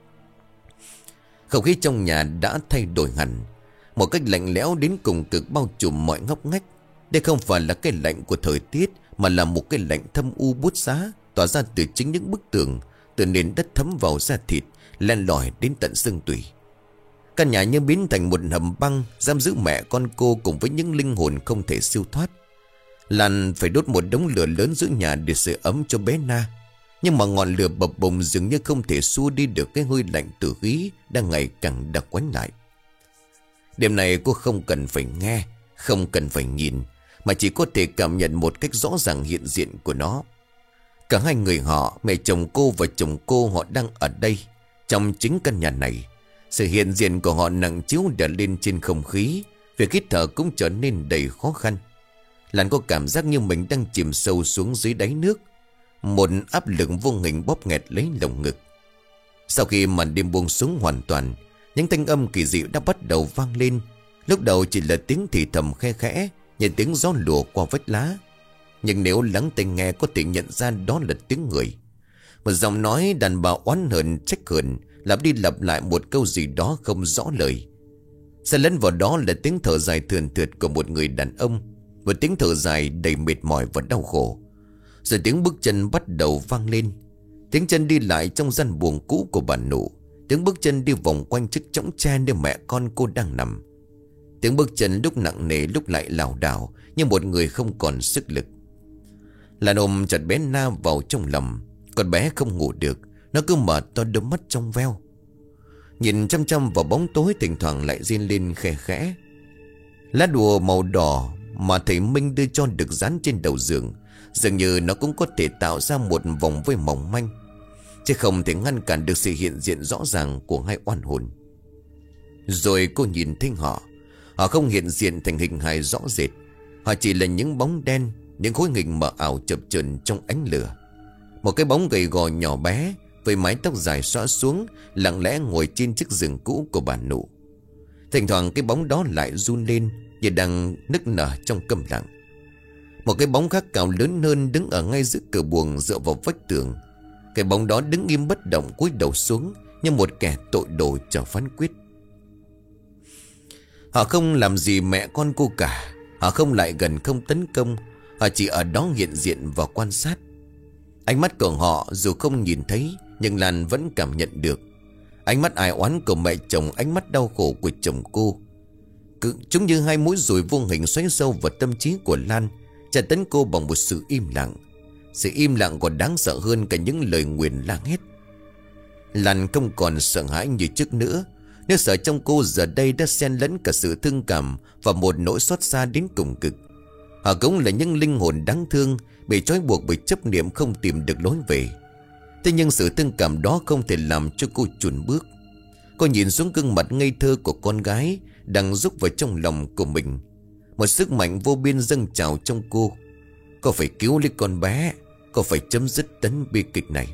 Không khí trong nhà đã thay đổi hẳn, một cách lạnh lẽo đến cùng cực bao trùm mọi ngóc ngách. Đây không phải là cái lạnh của thời tiết, mà là một cái lạnh thâm u buốt giá, tỏa ra từ chính những bức tường, từ nền đất thấm vào da thịt, len lỏi đến tận xương tủy. Căn nhà như biến thành một hầm băng, giam giữ mẹ con cô cùng với những linh hồn không thể siêu thoát. Lan phải đốt một đống lửa lớn giữa nhà để sưởi ấm cho bé Na, nhưng mà ngọn lửa bập bùng dường như không thể xua đi được cái hơi lạnh tử khí đang ngày càng đặc quánh lại. Đêm này cô không cần phải nghe, không cần phải nhìn, mà chỉ có thể cảm nhận một cách rõ ràng hiện diện của nó. Cả hai người họ, mẹ chồng cô và chồng cô, họ đang ở đây, trong chính căn nhà này. Sự hiện diện của họ nặng chiếu đè lên trên không khí, việc hít thở cũng trở nên đầy khó khăn. Lan có cảm giác như mình đang chìm sâu xuống dưới đáy nước, một áp lực vô hình bóp nghẹt lấy lồng ngực. Sau khi màn đêm buông xuống hoàn toàn, những thanh âm kỳ dị đã bắt đầu vang lên. Lúc đầu chỉ là tiếng thì thầm khe khẽ, như tiếng gió lùa qua vách lá, nhưng nếu lắng tai nghe có thể nhận ra đó là tiếng người. Một giọng nói đàn bà oán hờn trách hờn, lặp đi lặp lại một câu gì đó không rõ lời. Xen lẫn vào đó là tiếng thở dài thườn thượt của một người đàn ông, một tiếng thở dài đầy mệt mỏi và đau khổ. Rồi tiếng bước chân bắt đầu vang lên, tiếng chân đi lại trong gian buồng cũ của bà Nụ, tiếng bước chân đi vòng quanh chiếc chõng tre nơi mẹ con cô đang nằm. Tiếng bước chân lúc nặng nề lúc lại lảo đảo, như một người không còn sức lực. Lan ôm chặt bé Na vào trong lòng. Con bé không ngủ được, nó cứ mở to đôi mắt trong veo, nhìn chăm chăm vào bóng tối, thỉnh thoảng lại rên lên khe khẽ. Lá đùa màu đỏ mà thầy Minh đưa cho được dán trên đầu giường, dường như nó cũng có thể tạo ra một vòng vây mỏng manh, chứ không thể ngăn cản được sự hiện diện rõ ràng của hai oan hồn. Rồi cô nhìn thấy họ. Họ không hiện diện thành hình hài rõ rệt, họ chỉ là những bóng đen, những khối hình mờ ảo chập chờn trong ánh lửa. Một cái bóng gầy gò nhỏ bé với mái tóc dài xõa xuống, lặng lẽ ngồi trên chiếc giường cũ của bà Nụ. Thỉnh thoảng cái bóng đó lại run lên, như đang nức nở trong câm lặng. Một cái bóng khác cao lớn hơn đứng ở ngay giữa cửa buồng, dựa vào vách tường. Cái bóng đó đứng im bất động, cúi đầu xuống như một kẻ tội đồ chờ phán quyết. Họ không làm gì mẹ con cô cả. Họ không lại gần, không tấn công. Họ chỉ ở đó hiện diện và quan sát. Ánh mắt của họ dù không nhìn thấy, nhưng Lan vẫn cảm nhận được. Ánh mắt ai oán của mẹ chồng, ánh mắt đau khổ của chồng cô. Cứ, chúng như hai mũi dùi vô hình xoáy sâu vào tâm trí của Lan, tra tấn cô bằng một sự im lặng. Sự im lặng còn đáng sợ hơn cả những lời nguyền la hét. Lan không còn sợ hãi như trước nữa. Nếu sợ trong cô giờ đây đã xen lẫn cả sự thương cảm và một nỗi xót xa đến cùng cực. Họ cũng là những linh hồn đáng thương, bị trói buộc bởi chấp niệm không tìm được lối về. Thế nhưng sự thương cảm đó không thể làm cho cô chùn bước. Cô nhìn xuống gương mặt ngây thơ của con gái đang rúc vào trong lòng của mình. Một sức mạnh vô biên dâng trào trong cô. Cô phải cứu lấy con bé, cô phải chấm dứt tấn bi kịch này.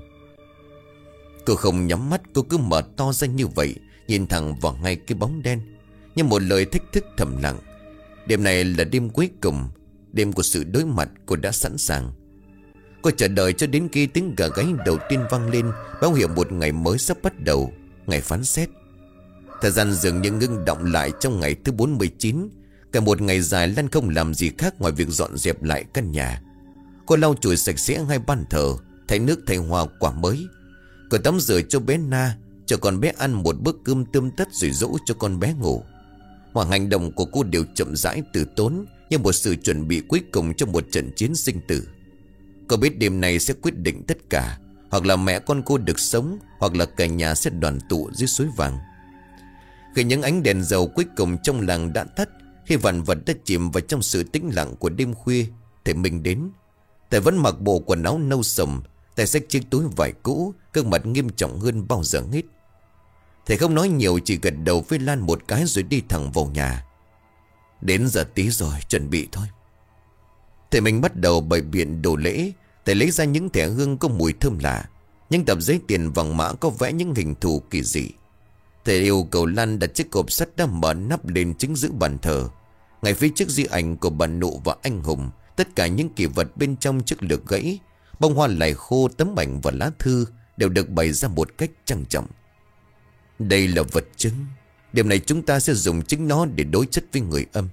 Cô không nhắm mắt, cô cứ mở to ra như vậy, nhìn thẳng vào ngay cái bóng đen, như một lời thách thức thầm lặng. Đêm này là đêm cuối cùng, đêm của sự đối mặt. Cô đã sẵn sàng. Cô chờ đợi cho đến khi tiếng gà gáy đầu tiên vang lên, báo hiệu một ngày mới sắp bắt đầu, ngày phán xét. Thời gian dường như ngưng động lại trong ngày thứ bốn mươi chín. Cả một ngày dài Lan không làm gì khác ngoài việc dọn dẹp lại căn nhà. Cô lau chùi sạch sẽ hai bàn thờ, thay nước thay hoa quả mới. Cô tắm rửa cho bé Na, cho con bé ăn một bữa cơm tươm tất, rồi dỗ cho con bé ngủ. Mọi hành động của cô đều chậm rãi từ tốn, như một sự chuẩn bị cuối cùng cho một trận chiến sinh tử. Cô biết đêm này sẽ quyết định tất cả. Hoặc là mẹ con cô được sống, hoặc là cả nhà sẽ đoàn tụ dưới suối vàng. Khi những ánh đèn dầu cuối cùng trong làng đã tắt, khi vạn vật đã chìm vào trong sự tĩnh lặng của đêm khuya, thầy Minh đến. Thầy vẫn mặc bộ quần áo nâu sầm, thầy xách chiếc túi vải cũ, gương mặt nghiêm trọng hơn bao giờ hết. Thầy không nói nhiều, chỉ gật đầu với Lan một cái rồi đi thẳng vào nhà. Đến giờ tí rồi, chuẩn bị thôi. Thầy Minh bắt đầu bày biện đồ lễ. Thầy lấy ra những thẻ hương có mùi thơm lạ, những tập giấy tiền vàng mã có vẽ những hình thù kỳ dị. Thầy yêu cầu Lan đặt chiếc hộp sắt đã mở nắp lên chính giữa bàn thờ. Ngay phía trước di ảnh của bà Nụ và anh Hùng, tất cả những kỷ vật bên trong chiếc lược gãy, bông hoa lài khô, tấm ảnh và lá thư đều được bày ra một cách trang trọng. Đây là vật chứng. Điểm này chúng ta sẽ dùng chính nó để đối chất với người âm.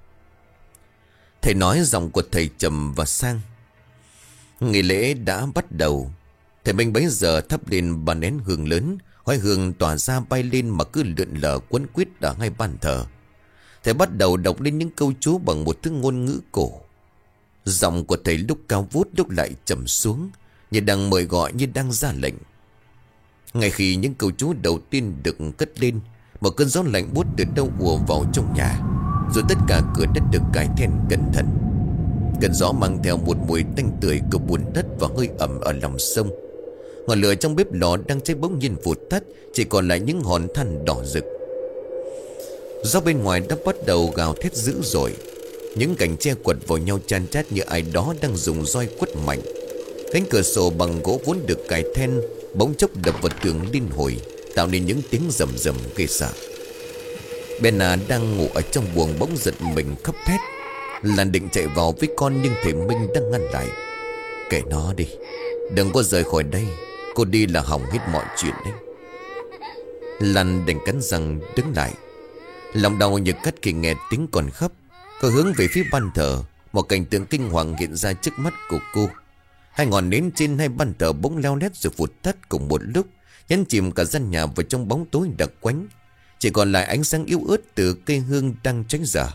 Thầy nói, giọng của thầy trầm và sang. Nghi lễ đã bắt đầu. Thầy Minh bấy giờ thắp lên ba nén hương lớn. Khói hương tỏa ra bay lên mà cứ lượn lờ quấn quýt ở ngay bàn thờ. Thầy bắt đầu đọc lên những câu chú bằng một thứ ngôn ngữ cổ. Giọng của thầy lúc cao vút lúc lại trầm xuống, như đang mời gọi, như đang ra lệnh. Ngay khi những câu chú đầu tiên được cất lên, một cơn gió lạnh buốt từ đâu ùa vào trong nhà, rồi tất cả cửa đất được cài then cẩn thận. Cơn gió mang theo một mùi tanh tưởi của bùn đất và hơi ẩm ở lòng sông. Ngọn lửa trong bếp lò đang cháy bỗng nhiên vụt tắt, chỉ còn lại những hòn than đỏ rực. Gió bên ngoài đã bắt đầu gào thét dữ dội. Những cành tre quật vào nhau chan chát như ai đó đang dùng roi quất mạnh. Cánh cửa sổ bằng gỗ vốn được cài then bỗng chốc đập vào tường liên hồi, tạo nên những tiếng rầm rầm ghê sợ. Benna đang ngủ ở trong buồng bỗng giật mình khóc thét. Lan định chạy vào với con nhưng thầy Minh đang ngăn lại. Kệ nó đi, đừng có rời khỏi đây. Cô đi là hỏng hết mọi chuyện đấy. Lan đành cắn răng đứng lại. Lòng đau như cắt khi nghe tiếng còn khóc. Cô hướng về phía ban thờ. Một cảnh tượng kinh hoàng hiện ra trước mắt của cô. Hai ngọn nến trên hai ban thờ bỗng leo lét rồi vụt tắt cùng một lúc, nhấn chìm cả gian nhà vào trong bóng tối đặc quánh. Chỉ còn lại ánh sáng yếu ớt từ cây hương đang cháy dở.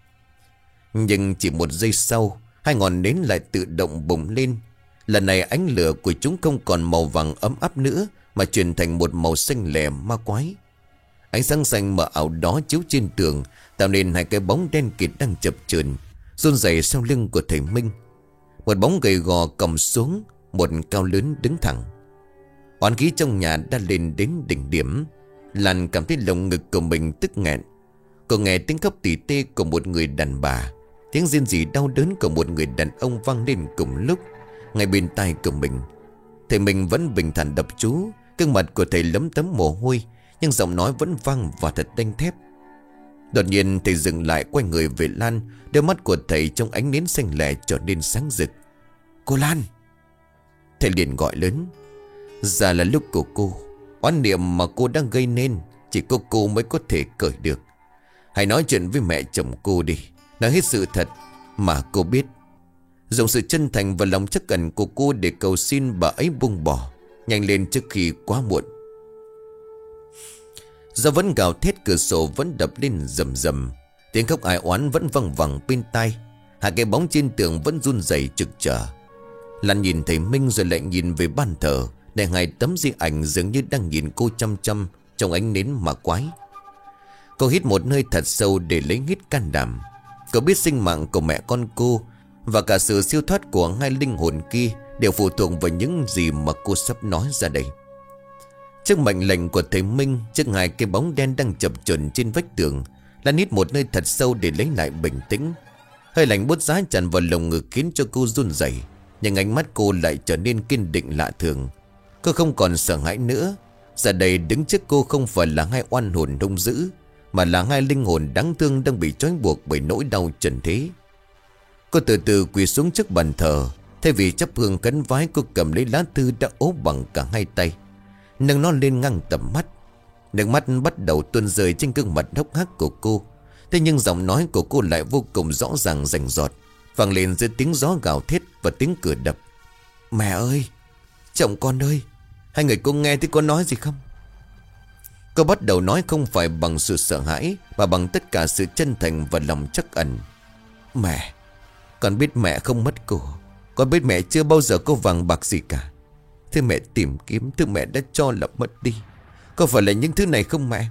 Nhưng chỉ một giây sau, hai ngọn nến lại tự động bùng lên. Lần này ánh lửa của chúng không còn màu vàng ấm áp nữa, mà chuyển thành một màu xanh lè ma quái. Ánh sáng xanh mờ ảo đó chiếu trên tường, tạo nên hai cái bóng đen kịt đang chập chờn run rẩy sau lưng của thầy Minh. Một bóng gầy gò cầm xuống, một cao lớn đứng thẳng. Oán khí trong nhà đã lên đến đỉnh điểm. Lan cảm thấy lồng ngực của mình tức nghẹn. Cô nghe tiếng khóc tỉ tê của một người đàn bà, tiếng rên rỉ đau đớn của một người đàn ông vang lên cùng lúc ngay bên tai của mình. Thầy Minh vẫn bình thản đọc chú. Gương mặt của thầy lấm tấm mồ hôi, nhưng giọng nói vẫn vang và thật đanh thép. Đột nhiên thầy dừng lại, quay người về Lan. Đôi mắt của thầy trong ánh nến xanh lè trở nên sáng rực. Cô Lan! Thầy liền gọi lớn. Giờ là lúc của cô. Oán niệm mà cô đang gây nên chỉ có cô mới có thể cởi được. Hãy nói chuyện với mẹ chồng cô đi. Nói hết sự thật mà cô biết. Dùng sự chân thành và lòng trắc ẩn của cô để cầu xin bà ấy buông bỏ. Nhanh lên trước khi quá muộn. Gió vẫn gào thét, cửa sổ vẫn đập lên rầm rầm. Tiếng khóc ai oán vẫn văng vẳng bên tai. Hai cái bóng trên tường vẫn run rẩy trực chờ. Lan nhìn thầy Minh rồi lại nhìn về ban thờ, để hai tấm di ảnh dường như đang nhìn cô chăm chăm trong ánh nến ma quái. Cô hít một hơi thật sâu để lấy hết can đảm. Cô biết sinh mạng của mẹ con cô và cả sự siêu thoát của hai linh hồn kia đều phụ thuộc vào những gì mà cô sắp nói ra đây. Trước mệnh lệnh của thầy Minh, trước hai cái bóng đen đang chập chờn trên vách tường, Lan hít một hơi thật sâu để lấy lại bình tĩnh. Hơi lạnh buốt giá tràn vào lồng ngực khiến cho cô run rẩy, nhưng ánh mắt cô lại trở nên kiên định lạ thường. Cô không còn sợ hãi nữa. Giờ đây đứng trước cô không phải là hai oan hồn hung dữ, mà là hai linh hồn đáng thương đang bị trói buộc bởi nỗi đau trần thế. Cô từ từ quỳ xuống trước bàn thờ. Thay vì chắp hương khấn vái, cô cầm lấy lá thư đã ố bằng cả hai tay, nâng nó lên ngang tầm mắt. Nước mắt bắt đầu tuôn rơi trên gương mặt hốc hác của cô. Thế nhưng giọng nói của cô lại vô cùng rõ ràng rành rọt, vang lên giữa tiếng gió gào thét và tiếng cửa đập. Mẹ ơi! Chồng con ơi! Hai người cô nghe thấy có nói gì không? Cô bắt đầu nói không phải bằng sự sợ hãi, mà bằng tất cả sự chân thành và lòng trắc ẩn. Mẹ! Con biết mẹ không mất cô. Con biết mẹ chưa bao giờ có vàng bạc gì cả. Thứ mẹ tìm kiếm, thứ mẹ đã cho là mất đi, có phải là những thứ này không mẹ?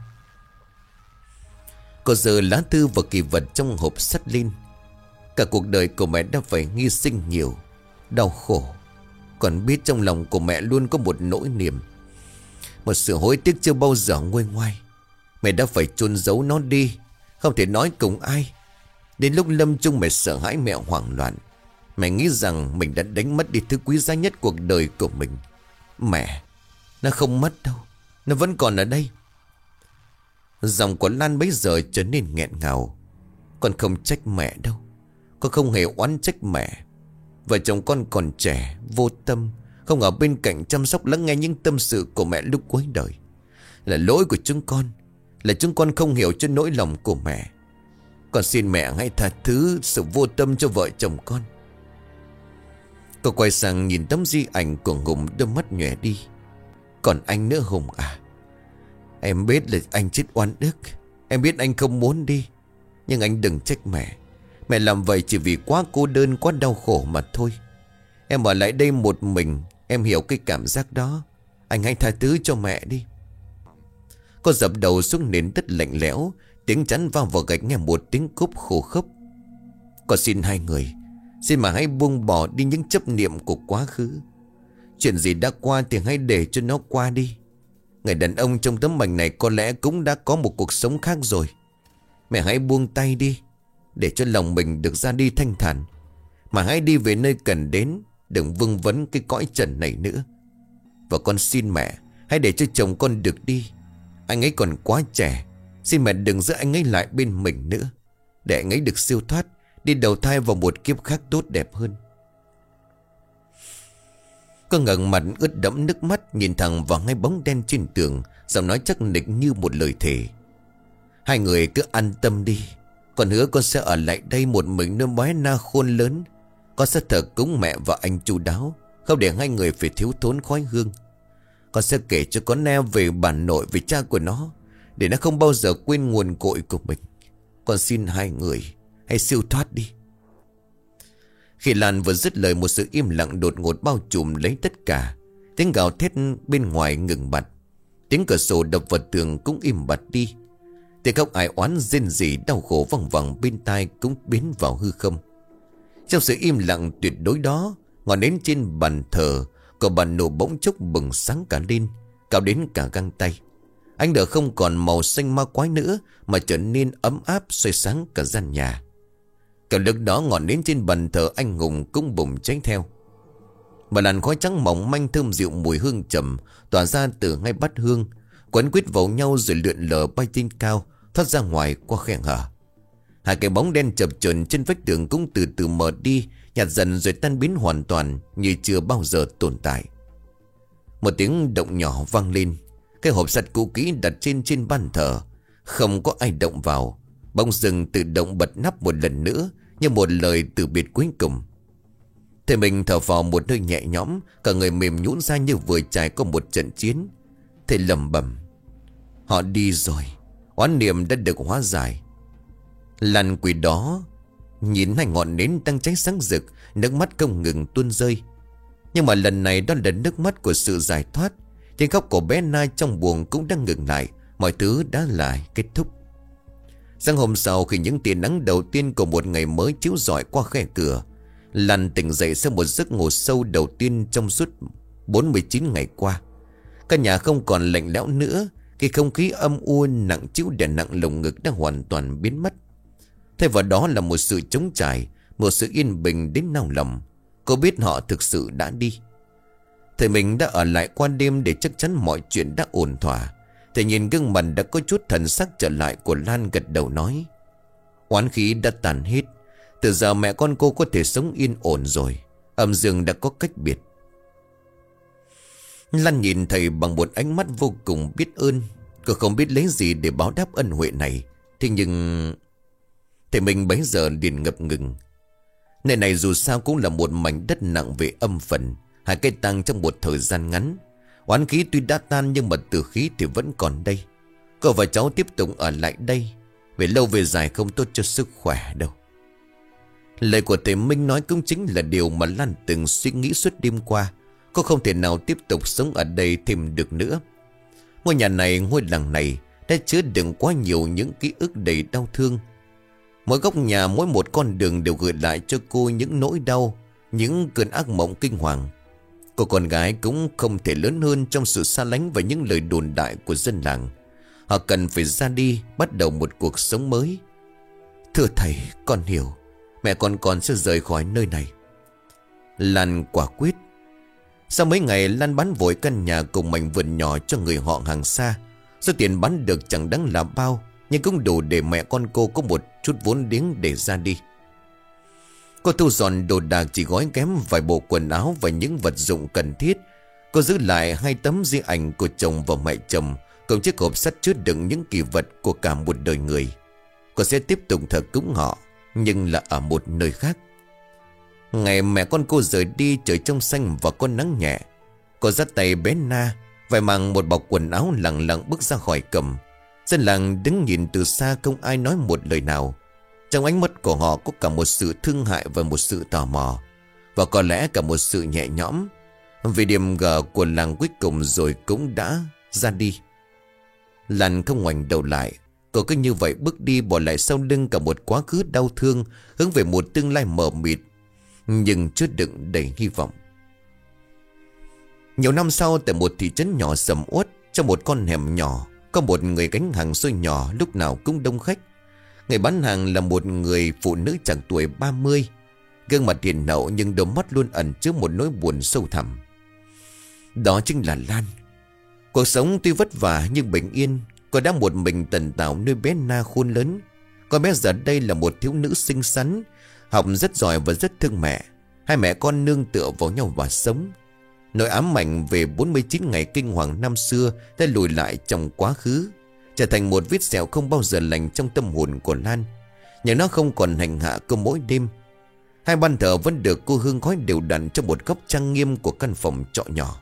Cô giơ lá thư và kỳ vật trong hộp sắt lên. Cả cuộc đời của mẹ đã phải hy sinh nhiều, đau khổ. Còn biết trong lòng của mẹ luôn có một nỗi niềm, một sự hối tiếc chưa bao giờ nguôi ngoai. Mẹ đã phải chôn giấu nó đi, không thể nói cùng ai. Đến lúc lâm chung mẹ sợ hãi, mẹ hoảng loạn. Mẹ nghĩ rằng mình đã đánh mất đi thứ quý giá nhất cuộc đời của mình. Mẹ, nó không mất đâu, nó vẫn còn ở đây. Giọng của Lan bấy giờ trở nên nghẹn ngào. Con không trách mẹ đâu. Con không hề oán trách mẹ. Vợ chồng con còn trẻ, vô tâm, không ở bên cạnh chăm sóc lắng nghe những tâm sự của mẹ lúc cuối đời. Là lỗi của chúng con. Là chúng con không hiểu cho nỗi lòng của mẹ. Con xin mẹ hãy tha thứ sự vô tâm cho vợ chồng con. Cô quay sang nhìn tấm di ảnh của Hùng, đôi mắt nhòe đi. Còn anh nữa Hùng à? Em biết là anh chết oan ức. Em biết anh không muốn đi. Nhưng anh đừng trách mẹ. Mẹ làm vậy chỉ vì quá cô đơn, quá đau khổ mà thôi. Em ở lại đây một mình. Em hiểu cái cảm giác đó. Anh hãy tha thứ cho mẹ đi. Cô dập đầu xuống nền đất lạnh lẽo. Tiếng chắn vào vào gạch nghe một tiếng cúp khô khốc. Con xin hai người, xin mà hãy buông bỏ đi những chấp niệm của quá khứ. Chuyện gì đã qua thì hãy để cho nó qua đi. Người đàn ông trong tấm ảnh này có lẽ cũng đã có một cuộc sống khác rồi. Mẹ hãy buông tay đi, để cho lòng mình được ra đi thanh thản. Mà hãy đi về nơi cần đến, đừng vương vấn cái cõi trần này nữa. Và con xin mẹ, hãy để cho chồng con được đi. Anh ấy còn quá trẻ. Xin mẹ đừng giữ anh ấy lại bên mình nữa, để anh ấy được siêu thoát, đi đầu thai vào một kiếp khác tốt đẹp hơn. Cô ngẩng mặt ướt đẫm nước mắt, nhìn thẳng vào ngay bóng đen trên tường, giọng nói chắc nịch như một lời thề. Hai người cứ an tâm đi. Con hứa con sẽ ở lại đây một mình nuôi bé Na khôn lớn. Con sẽ thờ cúng mẹ và anh chu đáo, không để hai người phải thiếu thốn khói hương. Con sẽ kể cho con nghe về bà nội, về cha của nó, để nó không bao giờ quên nguồn cội của mình. Con xin hai người hãy siêu thoát đi. Khi Lan vừa dứt lời, một sự im lặng đột ngột bao trùm lấy tất cả. Tiếng gào thét bên ngoài ngừng bặt. Tiếng cửa sổ đập vào tường cũng im bặt đi. Tiếng khóc ai oán rên rỉ đau khổ văng vẳng bên tai cũng biến vào hư không. Trong sự im lặng tuyệt đối đó, ngọn nến trên bàn thờ của bà nổ bỗng chốc bừng sáng cả lên, cao đến cả găng tay. Ánh lửa không còn màu xanh ma quái nữa, mà trở nên ấm áp soi sáng cả gian nhà. Cả lúc đó ngọn nến trên bàn thờ anh Hùng cũng bùng cháy theo. Một làn khói trắng mỏng manh thơm dịu mùi hương trầm tỏa ra từ ngay bát hương, quấn quýt vào nhau rồi lượn lờ bay trên cao, thoát ra ngoài qua khe hở. Hai cái bóng đen chập chờn trên vách tường cũng từ từ mờ đi, nhạt dần rồi tan biến hoàn toàn như chưa bao giờ tồn tại. Một tiếng động nhỏ vang lên. Cái hộp sắt cũ kỹ đặt trên trên bàn thờ, không có ai động vào, bỗng dưng tự động bật nắp một lần nữa, như một lời từ biệt cuối cùng. Thầy mình thở vào một hơi nhẹ nhõm, cả người mềm nhũn ra như vừa trải qua một trận chiến. Thầy lẩm bẩm: họ đi rồi, oán niệm đã được hóa giải. Làn quỷ đó nhìn hai ngọn nến đang cháy sáng rực, nước mắt không ngừng tuôn rơi. Nhưng mà lần này đó là nước mắt của sự giải thoát. Tiếng khóc của bé Na trong buồng cũng đang ngừng lại. Mọi thứ đã lại kết thúc. Sáng hôm sau, khi những tia nắng đầu tiên của một ngày mới chiếu rọi qua khe cửa, Lan tỉnh dậy sau một giấc ngủ sâu đầu tiên trong suốt bốn mươi chín ngày qua. Căn nhà không còn lạnh lẽo nữa. Cái không khí âm u nặng trĩu đè nặng lồng ngực đã hoàn toàn biến mất. Thay vào đó là một sự trống trải, một sự yên bình đến nao lòng. Cô biết họ thực sự đã đi. Thầy mình đã ở lại qua đêm để chắc chắn mọi chuyện đã ổn thỏa. Thầy nhìn gương mặt đã có chút thần sắc trở lại của Lan, gật đầu nói: oán khí đã tàn hết. Từ giờ mẹ con cô có thể sống yên ổn rồi. Âm dương đã có cách biệt. Lan nhìn thầy bằng một ánh mắt vô cùng biết ơn. Cô không biết lấy gì để báo đáp ân huệ này. Thế nhưng thầy mình bấy giờ liền ngập ngừng. Nơi này dù sao cũng là một mảnh đất nặng về âm phần. Hai cây tang trong một thời gian ngắn. Oán khí tuy đã tan nhưng mà tử khí thì vẫn còn đây. Cô và cháu tiếp tục ở lại đây. Về lâu về dài không tốt cho sức khỏe đâu. Lời của thầy Minh nói cũng chính là điều mà Lan từng suy nghĩ suốt đêm qua. Cô không thể nào tiếp tục sống ở đây thêm được nữa. Ngôi nhà này, ngôi làng này đã chứa đựng quá nhiều những ký ức đầy đau thương. Mỗi góc nhà, mỗi một con đường đều gửi lại cho cô những nỗi đau, những cơn ác mộng kinh hoàng. Cô con gái cũng không thể lớn hơn trong sự xa lánh và những lời đồn đại của dân làng. Họ cần phải ra đi, bắt đầu một cuộc sống mới. Thưa thầy, con hiểu. Mẹ con con sẽ rời khỏi nơi này. Lan quả quyết. Sau mấy ngày Lan bán vội căn nhà cùng mảnh vườn nhỏ cho người họ hàng xa. Số tiền bán được chẳng đáng là bao, nhưng cũng đủ để mẹ con cô có một chút vốn liếng để ra đi. Cô thu dọn đồ đạc chỉ gói kém vài bộ quần áo và những vật dụng cần thiết. Cô giữ lại hai tấm di ảnh của chồng và mẹ chồng, cùng chiếc hộp sắt chứa đựng những kỷ vật của cả một đời người. Cô sẽ tiếp tục thờ cúng họ, nhưng là ở một nơi khác. Ngày mẹ con cô rời đi, trời trong xanh và có nắng nhẹ. Cô dắt tay bé Na, vài mang một bọc quần áo, lặng lặng bước ra khỏi cầm. Dân làng đứng nhìn từ xa, không ai nói một lời nào. Trong ánh mắt của họ có cả một sự thương hại và một sự tò mò, và có lẽ cả một sự nhẹ nhõm, vì điểm gờ của làng cuối cùng rồi cũng đã ra đi. Lan không ngoảnh đầu lại. Cô cứ như vậy bước đi, bỏ lại sau lưng cả một quá khứ đau thương, hướng về một tương lai mờ mịt nhưng chứa đựng đầy hy vọng. Nhiều năm sau, tại một thị trấn nhỏ sầm uất, trong một con hẻm nhỏ, có một người gánh hàng xôi nhỏ, lúc nào cũng đông khách. Người bán hàng là một người phụ nữ chẳng tuổi ba mươi, gương mặt hiền hậu nhưng đôi mắt luôn ẩn chứa một nỗi buồn sâu thẳm. Đó chính là Lan. Cuộc sống tuy vất vả nhưng bình yên. Cô đã một mình tần tảo nuôi bé Na khôn lớn. Con bé giờ đây là một thiếu nữ xinh xắn, học rất giỏi và rất thương mẹ. Hai mẹ con nương tựa vào nhau và sống. Nỗi ám ảnh về bốn mươi chín ngày kinh hoàng năm xưa đã lùi lại trong quá khứ, trở thành một vết sẹo không bao giờ lành trong tâm hồn của Lan. Nhưng nó không còn hành hạ cô mỗi đêm. Hai ban thờ vẫn được cô hương khói đều đặn trong một góc trang nghiêm của căn phòng trọ nhỏ.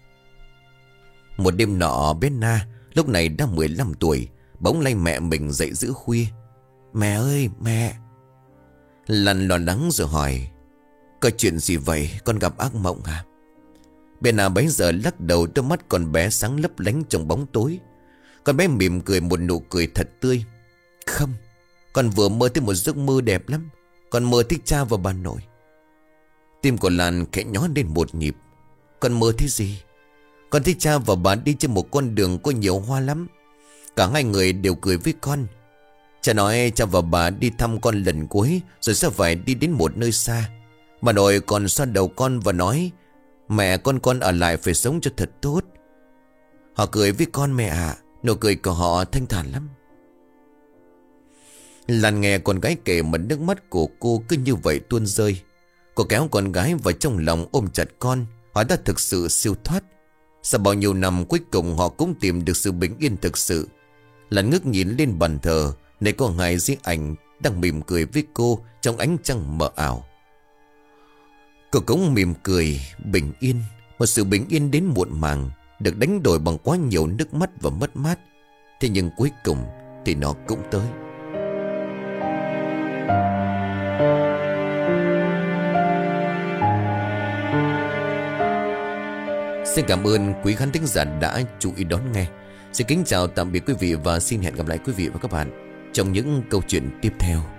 Một đêm nọ, bé Na lúc này đã mười lăm tuổi, bỗng lay mẹ mình dậy giữa khuya. Mẹ ơi mẹ. Lan lo lắng rồi hỏi: có chuyện gì vậy, con gặp ác mộng à? Bé Na bấy giờ lắc đầu, đôi mắt con bé sáng lấp lánh trong bóng tối. Con bé mỉm cười một nụ cười thật tươi. Không, con vừa mơ thấy một giấc mơ đẹp lắm. Con mơ thích cha và bà nội. Tim của Lan khẽ nhói lên một nhịp. Con mơ thấy gì? Con thích cha và bà đi trên một con đường có nhiều hoa lắm. Cả hai người đều cười với con. Cha nói cha và bà đi thăm con lần cuối, rồi sẽ phải đi đến một nơi xa. Bà nội còn xoa đầu con và nói: mẹ con con ở lại phải sống cho thật tốt. Họ cười với con mẹ ạ. Nụ cười của họ thanh thản lắm. Lan nghe con gái kể mà nước mắt của cô cứ như vậy tuôn rơi. Cô kéo con gái vào trong lòng ôm chặt con, hỏi đã thực sự siêu thoát. Sau bao nhiêu năm cuối cùng họ cũng tìm được sự bình yên thực sự. Lan ngước nhìn lên bàn thờ, nơi có hai di ảnh đang mỉm cười với cô trong ánh trăng mờ ảo. Cô cũng mỉm cười, bình yên. Một sự bình yên đến muộn màng, được đánh đổi bằng quá nhiều nước mắt và mất mát. Thế nhưng cuối cùng thì nó cũng tới. Xin cảm ơn quý khán thính giả đã chú ý đón nghe. Xin kính chào tạm biệt quý vị và xin hẹn gặp lại quý vị và các bạn trong những câu chuyện tiếp theo.